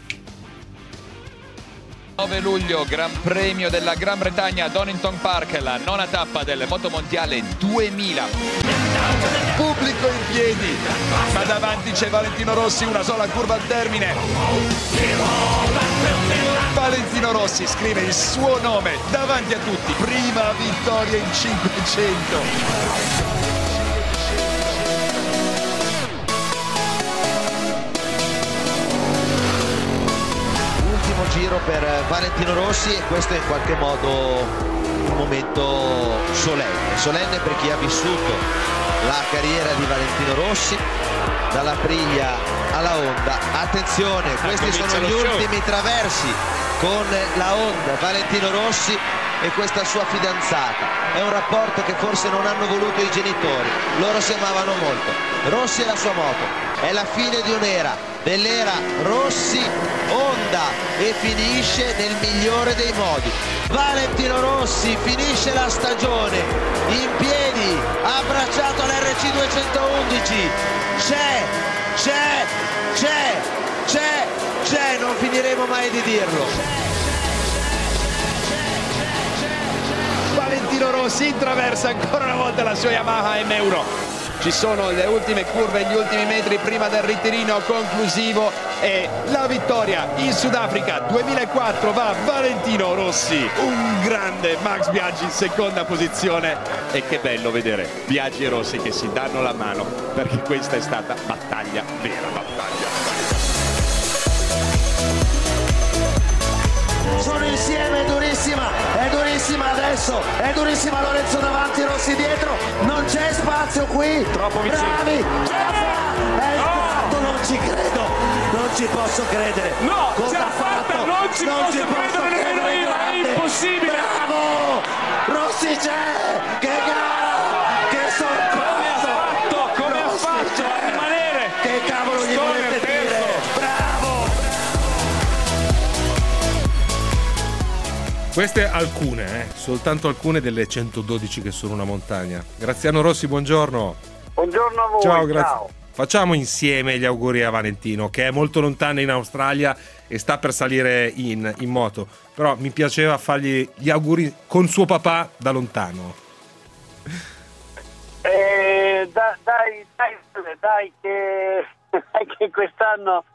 9 luglio, Gran Premio della Gran Bretagna a Donington Park, la nona tappa del Motomondiale 2000. Pubblico in piedi, ma davanti c'è Valentino Rossi, una sola curva al termine. Valentino Rossi scrive il suo nome davanti a tutti, prima vittoria in 500. Giro per Valentino Rossi, e questo è in qualche modo un momento solenne per chi ha vissuto la carriera di Valentino Rossi dalla Priglia alla Honda. Attenzione, questi sono gli ultimi traversi con la Honda, Valentino Rossi e questa sua fidanzata. È un rapporto che forse non hanno voluto i genitori, loro si amavano molto. Rossi e la sua moto, è la fine di un'era, dell'era Rossi-Honda, e finisce nel migliore dei modi. Valentino Rossi finisce la stagione in piedi, abbracciato all'RC 211. C'è, non finiremo mai di dirlo. Valentino Rossi intraversa ancora una volta la sua Yamaha M1. Ci sono le ultime curve, gli ultimi metri prima del ritirino conclusivo, e la vittoria in Sudafrica 2004 va a Valentino Rossi. Un grande Max Biaggi in seconda posizione, e che bello vedere Biaggi e Rossi che si danno la mano, perché questa è stata battaglia, vera battaglia. Sono insieme, è durissima adesso, è durissima Lorenzo davanti, Rossi dietro, non c'è spazio qui, troppo vicino. Bravi, è fatto, non ci credo, non ci posso credere. No, cosa ha fatto? Non ci posso credere nemmeno io, è impossibile. Bravo, Rossi c'è, che gara, che sorpresa. Come ha fatto a rimanere? Che cavolo gli volete dire? Bravo. Queste alcune, soltanto alcune delle 112 che sono una montagna. Graziano Rossi, buongiorno. Buongiorno a voi. Ciao, grazie. Facciamo insieme gli auguri a Valentino, che è molto lontano in Australia e sta per salire in moto. Però mi piaceva fargli gli auguri con suo papà da lontano. Dai che quest'anno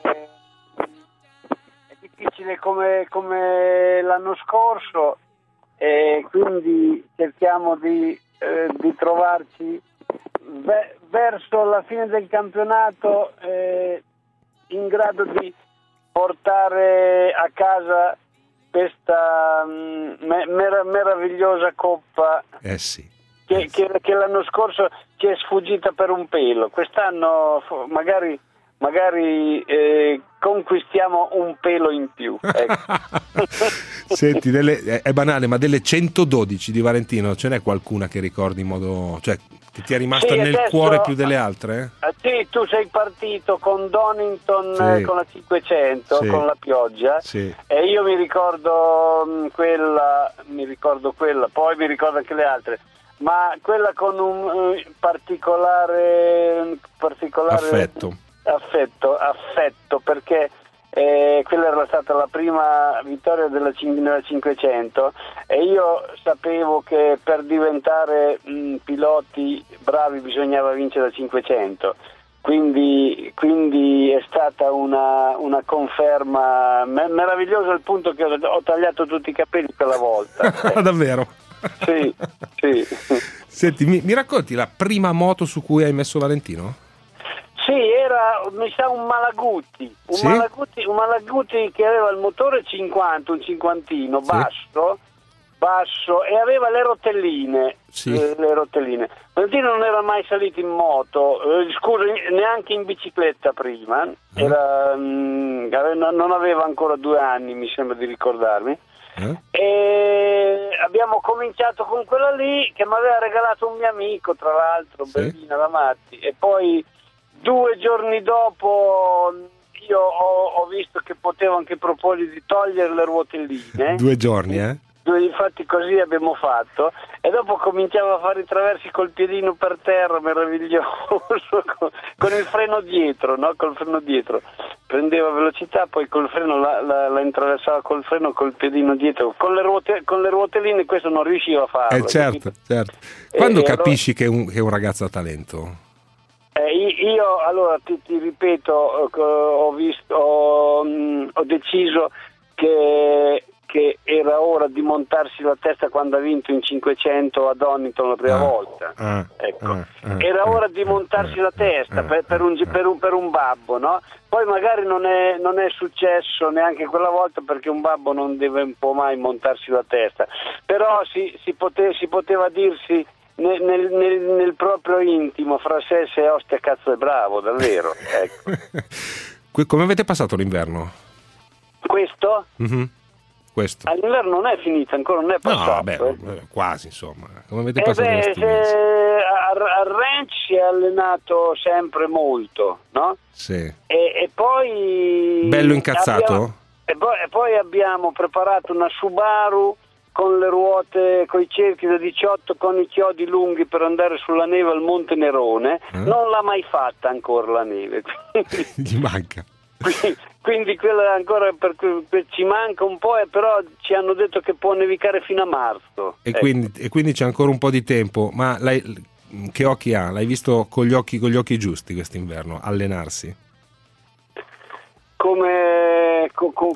è difficile come l'anno scorso, e quindi cerchiamo di trovarci verso la fine del campionato in grado di portare a casa questa meravigliosa coppa che l'anno scorso ci è sfuggita per un pelo. Quest'anno magari conquistiamo un pelo in più, ecco. Senti, è banale, ma delle 112 di Valentino ce n'è qualcuna che ricordi in modo, cioè che ti è rimasta nel cuore più delle altre? Sì, tu sei partito con Donington, con la 500, con la pioggia, e io mi ricordo quella, poi mi ricordo anche le altre, ma quella con un particolare affetto, perché quella era stata la prima vittoria nella 500 e io sapevo che per diventare piloti bravi bisognava vincere la 500, quindi è stata una conferma meravigliosa, al punto che ho tagliato tutti i capelli quella volta. Davvero? Sì. Senti, mi racconti la prima moto su cui hai messo Valentino? Sì, era, mi sa, un Malaguti, Malaguti che aveva il motore 50, un cinquantino, basso, e aveva le rotelline. Valentino non era mai salito in moto, neanche in bicicletta prima, non aveva ancora 2 anni, mi sembra di ricordarmi. E abbiamo cominciato con quella lì che mi aveva regalato un mio amico, tra l'altro, Bellina Lamatti, e poi 2 giorni dopo io ho visto che potevo anche proporgli di togliere le ruotelline. 2 giorni, Infatti così abbiamo fatto, e dopo cominciavo a fare i traversi col piedino per terra, meraviglioso, con il freno dietro, no? Col freno dietro prendeva velocità, poi col freno la intraversava col freno, col piedino dietro, con le ruotelline questo non riusciva a farlo. Certo. Quando capisci che è un ragazzo a talento? Io allora ti ripeto, ho deciso che era ora di montarsi la testa quando ha vinto in 500 a Donington la prima volta. Era ora di montarsi la testa per un babbo, no? Poi magari non è successo neanche quella volta, perché un babbo non può mai montarsi la testa, però si poteva dirsi nel proprio intimo fra sé se Ostia cazzo è bravo, davvero, ecco. Come avete passato l'inverno? Questo? Questo. L'inverno non è finito, ancora non è passato. Quasi, insomma. Come avete passato questi mesi? Al ranch si è allenato sempre molto, no? Sì. E poi bello incazzato? E poi abbiamo preparato una Subaru con le ruote, con i cerchi da 18, con i chiodi lunghi per andare sulla neve al Monte Nerone. Non l'ha mai fatta ancora la neve. Gli manca. Quindi quella ancora ci manca un po', però ci hanno detto che può nevicare fino a marzo. E quindi c'è ancora un po' di tempo. Ma che occhi ha? L'hai visto con gli occhi giusti quest'inverno allenarsi? Come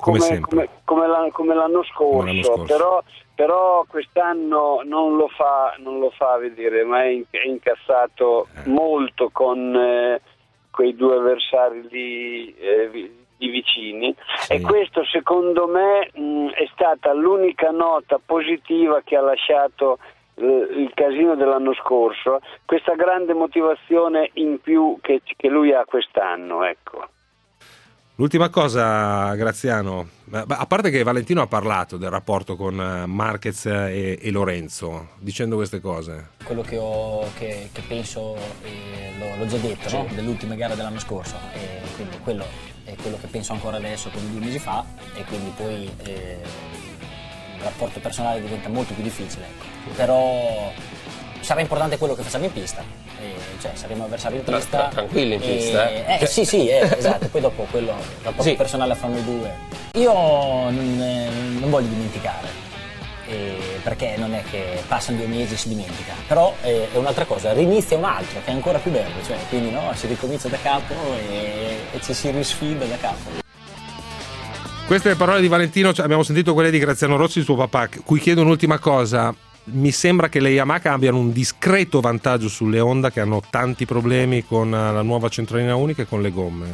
l'anno scorso. Però quest'anno non lo fa vedere, ma è incazzato molto con quei 2 avversari lì di vicini, e questo secondo me è stata l'unica nota positiva che ha lasciato il casino dell'anno scorso, questa grande motivazione in più che lui ha quest'anno, ecco. L'ultima cosa, Graziano, a parte che Valentino ha parlato del rapporto con Marquez e Lorenzo, dicendo queste cose. Quello che penso, l'ho già detto, no? Dell'ultima gara dell'anno scorso, e quindi quello è quello che penso ancora adesso, come 2 mesi fa, e quindi poi il rapporto personale diventa molto più difficile, ecco. Però sarà importante quello che facciamo in pista, cioè saremo avversari in pista, tranquilli in pista, sì, esatto. Poi dopo quello, il rapporto personale fra noi 2, io non voglio dimenticare, perché non è che passano 2 mesi e si dimentica, però è un'altra cosa, rinizia un altro che è ancora più bello, cioè quindi si ricomincia da capo e ci si risfida da capo. Queste parole di Valentino, abbiamo sentito quelle di Graziano Rossi, suo papà, cui chiedo un'ultima cosa. Mi sembra che le Yamaha abbiano un discreto vantaggio sulle Honda, che hanno tanti problemi con la nuova centralina unica e con le gomme.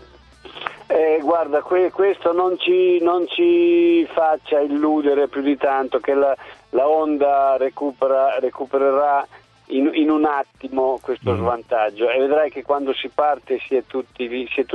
Guarda, questo non ci faccia illudere più di tanto che la Honda recupererà in un attimo questo svantaggio, e vedrai che quando si parte si è tutti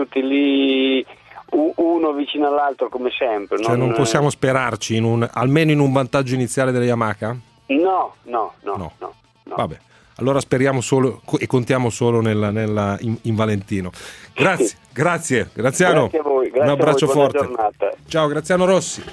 lì uno vicino all'altro come sempre. Cioè non possiamo sperarci almeno in un vantaggio iniziale delle Yamaha? No. Vabbè, allora speriamo solo e contiamo solo in Valentino. Grazie, grazie Graziano. Grazie a voi, un abbraccio forte. Giornata. Ciao Graziano Rossi.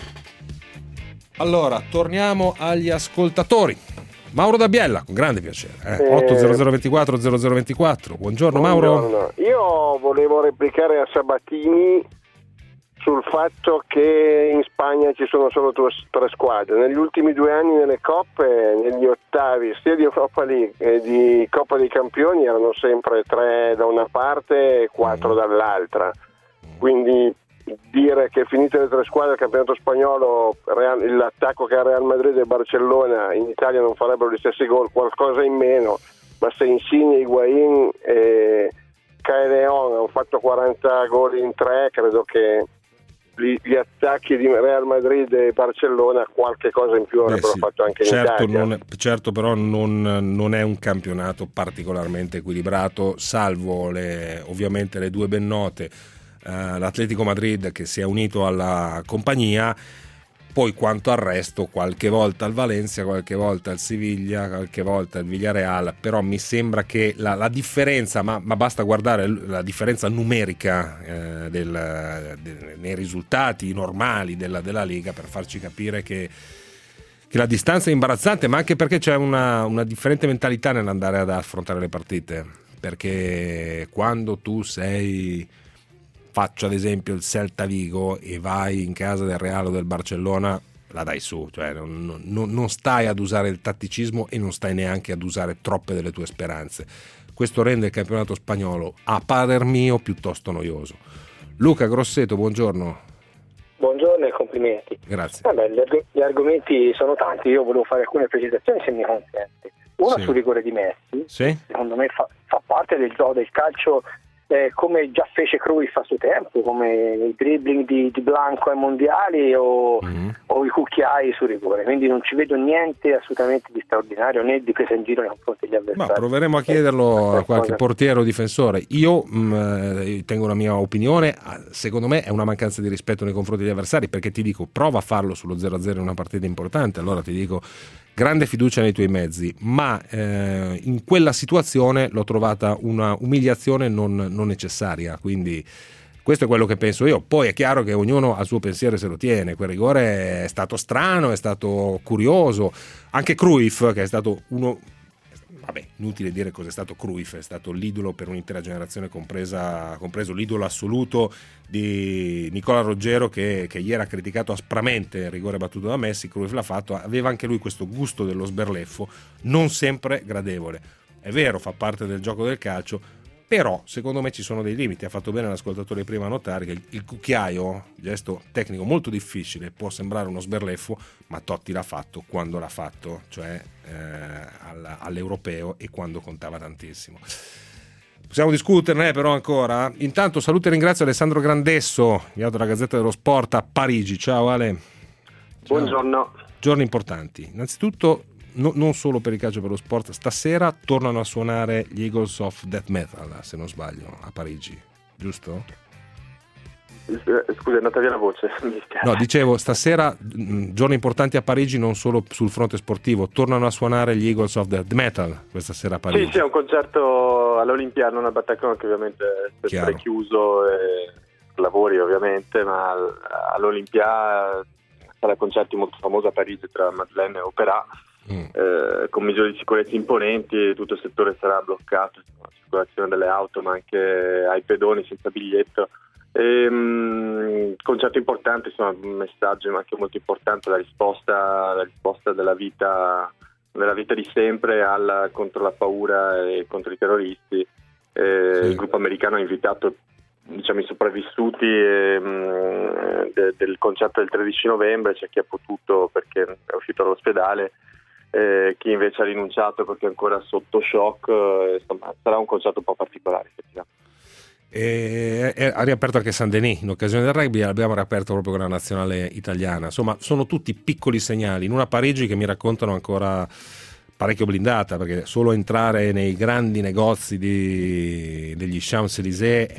Allora, torniamo agli ascoltatori. Mauro da Biella, con grande piacere. 80024 0024. Buongiorno Mauro. Io volevo replicare a Sabatini sul fatto che in Spagna ci sono solo tre squadre. Negli ultimi 2 anni nelle coppe, negli ottavi sia di Europa League che di Coppa dei Campioni, erano sempre 3 da una parte e 4 dall'altra. Quindi dire che finite le 3 squadre del campionato spagnolo, l'attacco che ha Real Madrid e Barcellona in Italia non farebbero gli stessi gol, qualcosa in meno, ma se Insigne, Higuaín e León hanno fatto 40 gol in 3, credo che gli attacchi di Real Madrid e Barcellona qualche cosa in più avrebbero fatto anche in Italia. Certo, però non è un campionato particolarmente equilibrato, salvo ovviamente le 2 ben note, l'Atletico Madrid che si è unito alla compagnia, poi quanto al resto qualche volta il Valencia, qualche volta il Siviglia, qualche volta il Villarreal, però mi sembra che la differenza, ma basta guardare la differenza numerica nei risultati normali della Liga per farci capire che la distanza è imbarazzante, ma anche perché c'è una differente mentalità nell'andare ad affrontare le partite, perché quando tu faccio ad esempio il Celta Vigo e vai in casa del Real o del Barcellona, la dai su, cioè non stai ad usare il tatticismo e non stai neanche ad usare troppe delle tue speranze. Questo rende il campionato spagnolo, a parer mio, piuttosto noioso. Luca Grosseto, buongiorno. Buongiorno e complimenti. Grazie. Vabbè, gli argomenti sono tanti, io volevo fare alcune precisazioni se mi consente. Una sul rigore di Messi, secondo me fa parte del gioco del calcio, come già fece Cruyff a suo tempo, come il dribbling di Blanco ai mondiali o i cucchiai sul rigore, quindi non ci vedo niente assolutamente di straordinario né di presa in giro nei confronti degli avversari. Ma proveremo a chiederlo a qualche portiere o difensore. Io tengo una mia opinione, secondo me è una mancanza di rispetto nei confronti degli avversari, perché ti dico prova a farlo sullo 0-0 in una partita importante, allora ti dico grande fiducia nei tuoi mezzi, ma in quella situazione l'ho trovata una umiliazione non necessaria, quindi questo è quello che penso io. Poi è chiaro che ognuno al suo pensiero se lo tiene, quel rigore è stato strano, è stato curioso, anche Cruyff, che è stato inutile dire cos'è stato Cruyff, è stato l'idolo per un'intera generazione, compreso l'idolo assoluto di Nicola Ruggero, che ieri ha criticato aspramente il rigore battuto da Messi. Cruyff l'ha fatto, aveva anche lui questo gusto dello sberleffo, non sempre gradevole. È vero, fa parte del gioco del calcio, però secondo me ci sono dei limiti. Ha fatto bene l'ascoltatore prima a notare che il cucchiaio, gesto tecnico molto difficile, può sembrare uno sberleffo, ma Totti l'ha fatto quando l'ha fatto, cioè all'europeo e quando contava tantissimo. Possiamo discuterne però ancora. Intanto saluto e ringrazio Alessandro Grandesso, inviato dalla Gazzetta dello Sport a Parigi. Ciao Ale. Ciao. Buongiorno. Giorni importanti. Innanzitutto non solo per il calcio, per lo sport, stasera tornano a suonare gli Eagles of Death Metal, se non sbaglio, a Parigi, giusto? Scusa, è andata via la voce. No, dicevo, stasera, giorni importanti a Parigi, non solo sul fronte sportivo, tornano a suonare gli Eagles of Death Metal questa sera a Parigi. Sì, è un concerto all'Olimpiade, non al Bataclan, che ovviamente è sempre chiuso, e lavori ovviamente, ma all'Olimpiade sarà concerti molto famosi a Parigi tra Madeleine e Opera. Con misure di sicurezza imponenti, tutto il settore sarà bloccato, la circolazione delle auto, ma anche ai pedoni senza biglietto. Concetto importante, insomma, un messaggio anche molto importante, la risposta della vita di sempre contro la paura e contro i terroristi. Il gruppo americano ha invitato diciamo, i sopravvissuti del concerto del 13 novembre, c'è chi ha potuto perché è uscito dall'ospedale, chi invece ha rinunciato perché è ancora sotto shock, insomma sarà un concerto un po' particolare effettivamente. Ha riaperto anche Saint-Denis in occasione del rugby, abbiamo riaperto proprio con la nazionale italiana. Insomma, sono tutti piccoli segnali in una Parigi che mi raccontano ancora parecchio blindata, perché solo entrare nei grandi negozi degli Champs-Élysées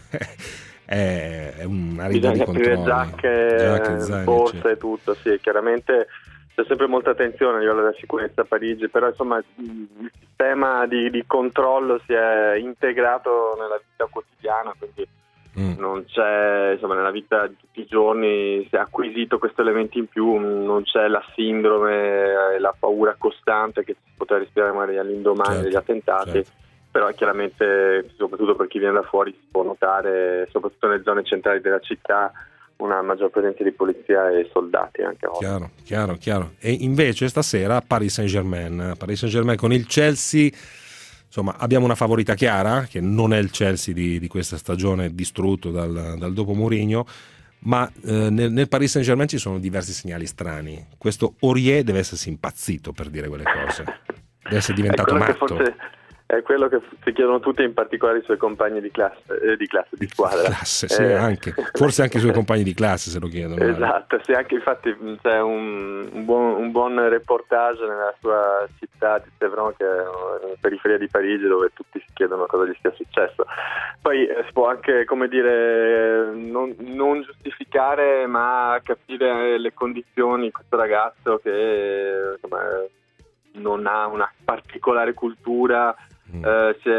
è una rida di controlli, giacche, borse e tutto, sì, chiaramente c'è sempre molta attenzione a livello della sicurezza a Parigi, però insomma il sistema di controllo si è integrato nella vita quotidiana, quindi non c'è, insomma, nella vita di tutti i giorni si è acquisito questo elemento in più, non c'è la sindrome, la paura costante che si poteva respirare magari all'indomani degli attentati, però chiaramente soprattutto per chi viene da fuori si può notare, soprattutto nelle zone centrali della città, una maggior presenza di polizia e soldati anche oggi. Chiaro. E invece stasera Paris Saint-Germain con il Chelsea. Insomma, abbiamo una favorita chiara, che non è il Chelsea di questa stagione distrutto dal dopo Mourinho, ma nel Paris Saint-Germain ci sono diversi segnali strani. Questo Aurier deve essersi impazzito per dire quelle cose, deve essere diventato matto. È quello che si chiedono tutti, in particolare i suoi compagni di squadra. Anche. Forse anche i suoi compagni di classe se lo chiedono. Esatto, sì, anche infatti c'è un buon reportage nella sua città di Sèvres, che è in periferia di Parigi, dove tutti si chiedono cosa gli sia successo. Poi si può anche, come dire, non giustificare, ma capire le condizioni di questo ragazzo che insomma non ha una particolare cultura. Si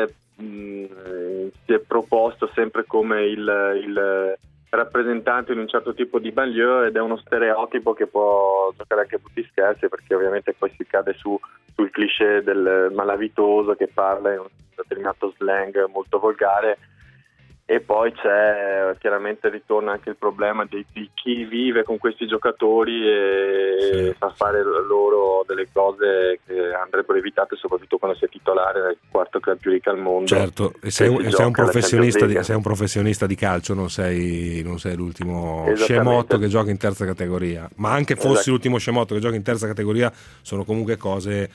è proposto sempre come il rappresentante in un certo tipo di banlieue, ed è uno stereotipo che può giocare anche a tutti i scherzi, perché ovviamente poi si cade sul cliché del malavitoso che parla in un determinato slang molto volgare. E poi ritorna anche il problema di chi vive con questi giocatori e fa fare loro delle cose che andrebbero evitate, soprattutto quando sei titolare nel quarto club più ricco al mondo. Certo, e sei un professionista di calcio, non sei l'ultimo scemotto che gioca in terza categoria, ma anche fossi l'ultimo scemotto che gioca in terza categoria, sono comunque cose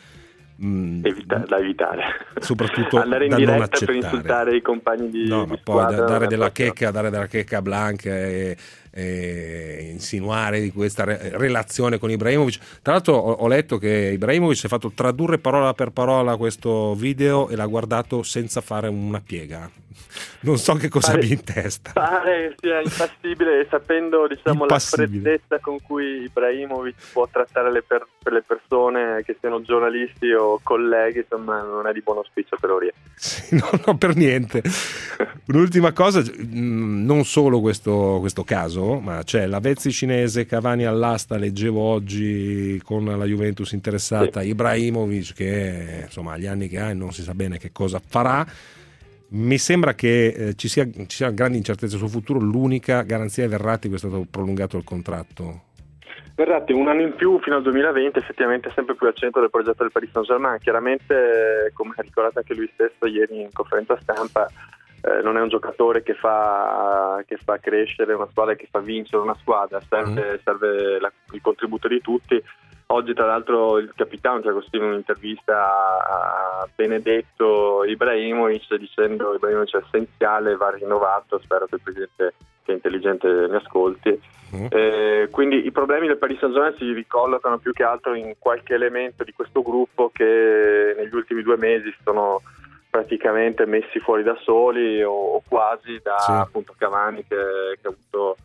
da evitare, soprattutto andare in da diretta non accettare, per insultare i compagni di ma di poi squadra, dare della checca a Blanc e insinuare di questa relazione con Ibrahimovic. Tra l'altro ho letto che Ibrahimovic si è fatto tradurre parola per parola questo video e l'ha guardato senza fare una piega. Non so che cosa abbia in testa. Pare sia impassibile, sapendo la freddezza con cui Ibrahimovic può trattare le persone, che siano giornalisti o colleghi, insomma non è di buon auspicio per Aurier. Sì, no, per niente. Un'ultima cosa, non solo questo caso, ma c'è l'Avezzi cinese, Cavani all'asta, leggevo oggi con la Juventus interessata, sì. Ibrahimovic che insomma agli anni che ha non si sa bene che cosa farà. Mi sembra che ci sia grandi incertezze sul futuro. L'unica garanzia è Verratti, che è stato prolungato il contratto. Verratti un anno in più fino al 2020, effettivamente sempre più al centro del progetto del Paris Saint-Germain. Chiaramente, come ha ricordato anche lui stesso ieri in conferenza stampa, non è un giocatore che fa crescere una squadra, che fa vincere una squadra, serve il contributo di tutti. Oggi tra l'altro il capitano Agostino in un'intervista ha benedetto Ibrahimovic, dicendo che Ibrahimovic è essenziale, va rinnovato. Spero che il presidente, che è intelligente, mi ascolti. Quindi i problemi del Paris Saint-Germain si ricollocano più che altro in qualche elemento di questo gruppo che negli ultimi 2 mesi sono praticamente messi fuori da soli o quasi, appunto Cavani che ha avuto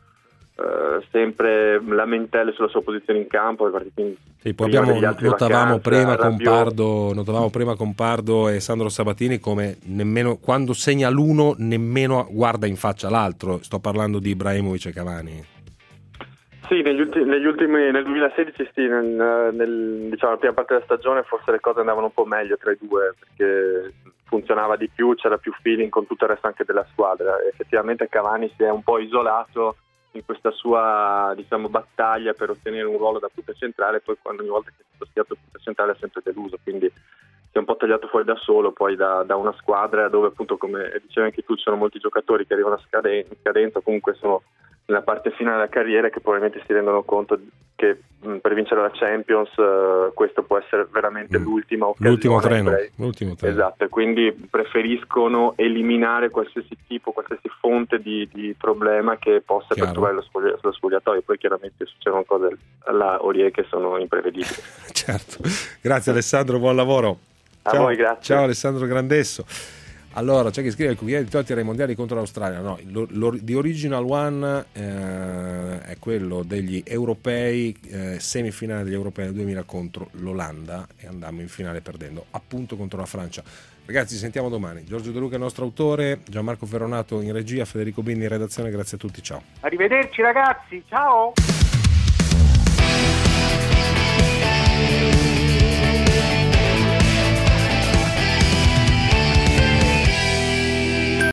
sempre lamentele sulla sua posizione in campo. Sì, poi notavamo prima con Pardo e Sandro Sabatini come nemmeno quando segna l'uno nemmeno guarda in faccia l'altro. Sto parlando di Ibrahimovic e Cavani. Sì, nel 2016 sì, diciamo la prima parte della stagione forse le cose andavano un po' meglio tra i due, perché funzionava di più, c'era più feeling con tutto il resto anche della squadra. Effettivamente Cavani si è un po' isolato in questa sua, diciamo, battaglia per ottenere un ruolo da punta centrale, poi quando ogni volta che è stato schierato punta centrale ha sempre deluso, quindi si è un po' tagliato fuori da solo poi da una squadra dove, appunto, come dicevi anche tu, ci sono molti giocatori che arrivano in scadenza, comunque sono nella parte finale della carriera, che probabilmente si rendono conto che per vincere la Champions questo può essere veramente l'ultima occasione. L'ultimo treno. Esatto, e quindi preferiscono eliminare qualsiasi fonte di problema che possa perturbare lo spogliatoio. Poi chiaramente succedono cose alla Aurier che sono imprevedibili. Certo. Grazie Alessandro, buon lavoro. A voi, grazie. Ciao Alessandro Grandesso. Allora, c'è chi scrive: il cucchiaio di Totti ai mondiali contro l'Australia. No, the original one è quello degli europei, semifinale degli europei del 2000 contro l'Olanda, e andammo in finale perdendo appunto contro la Francia. Ragazzi, ci sentiamo domani. Giorgio De Luca è il nostro autore, Gianmarco Ferronato in regia, Federico Bindi in redazione. Grazie a tutti, ciao. Arrivederci ragazzi, ciao.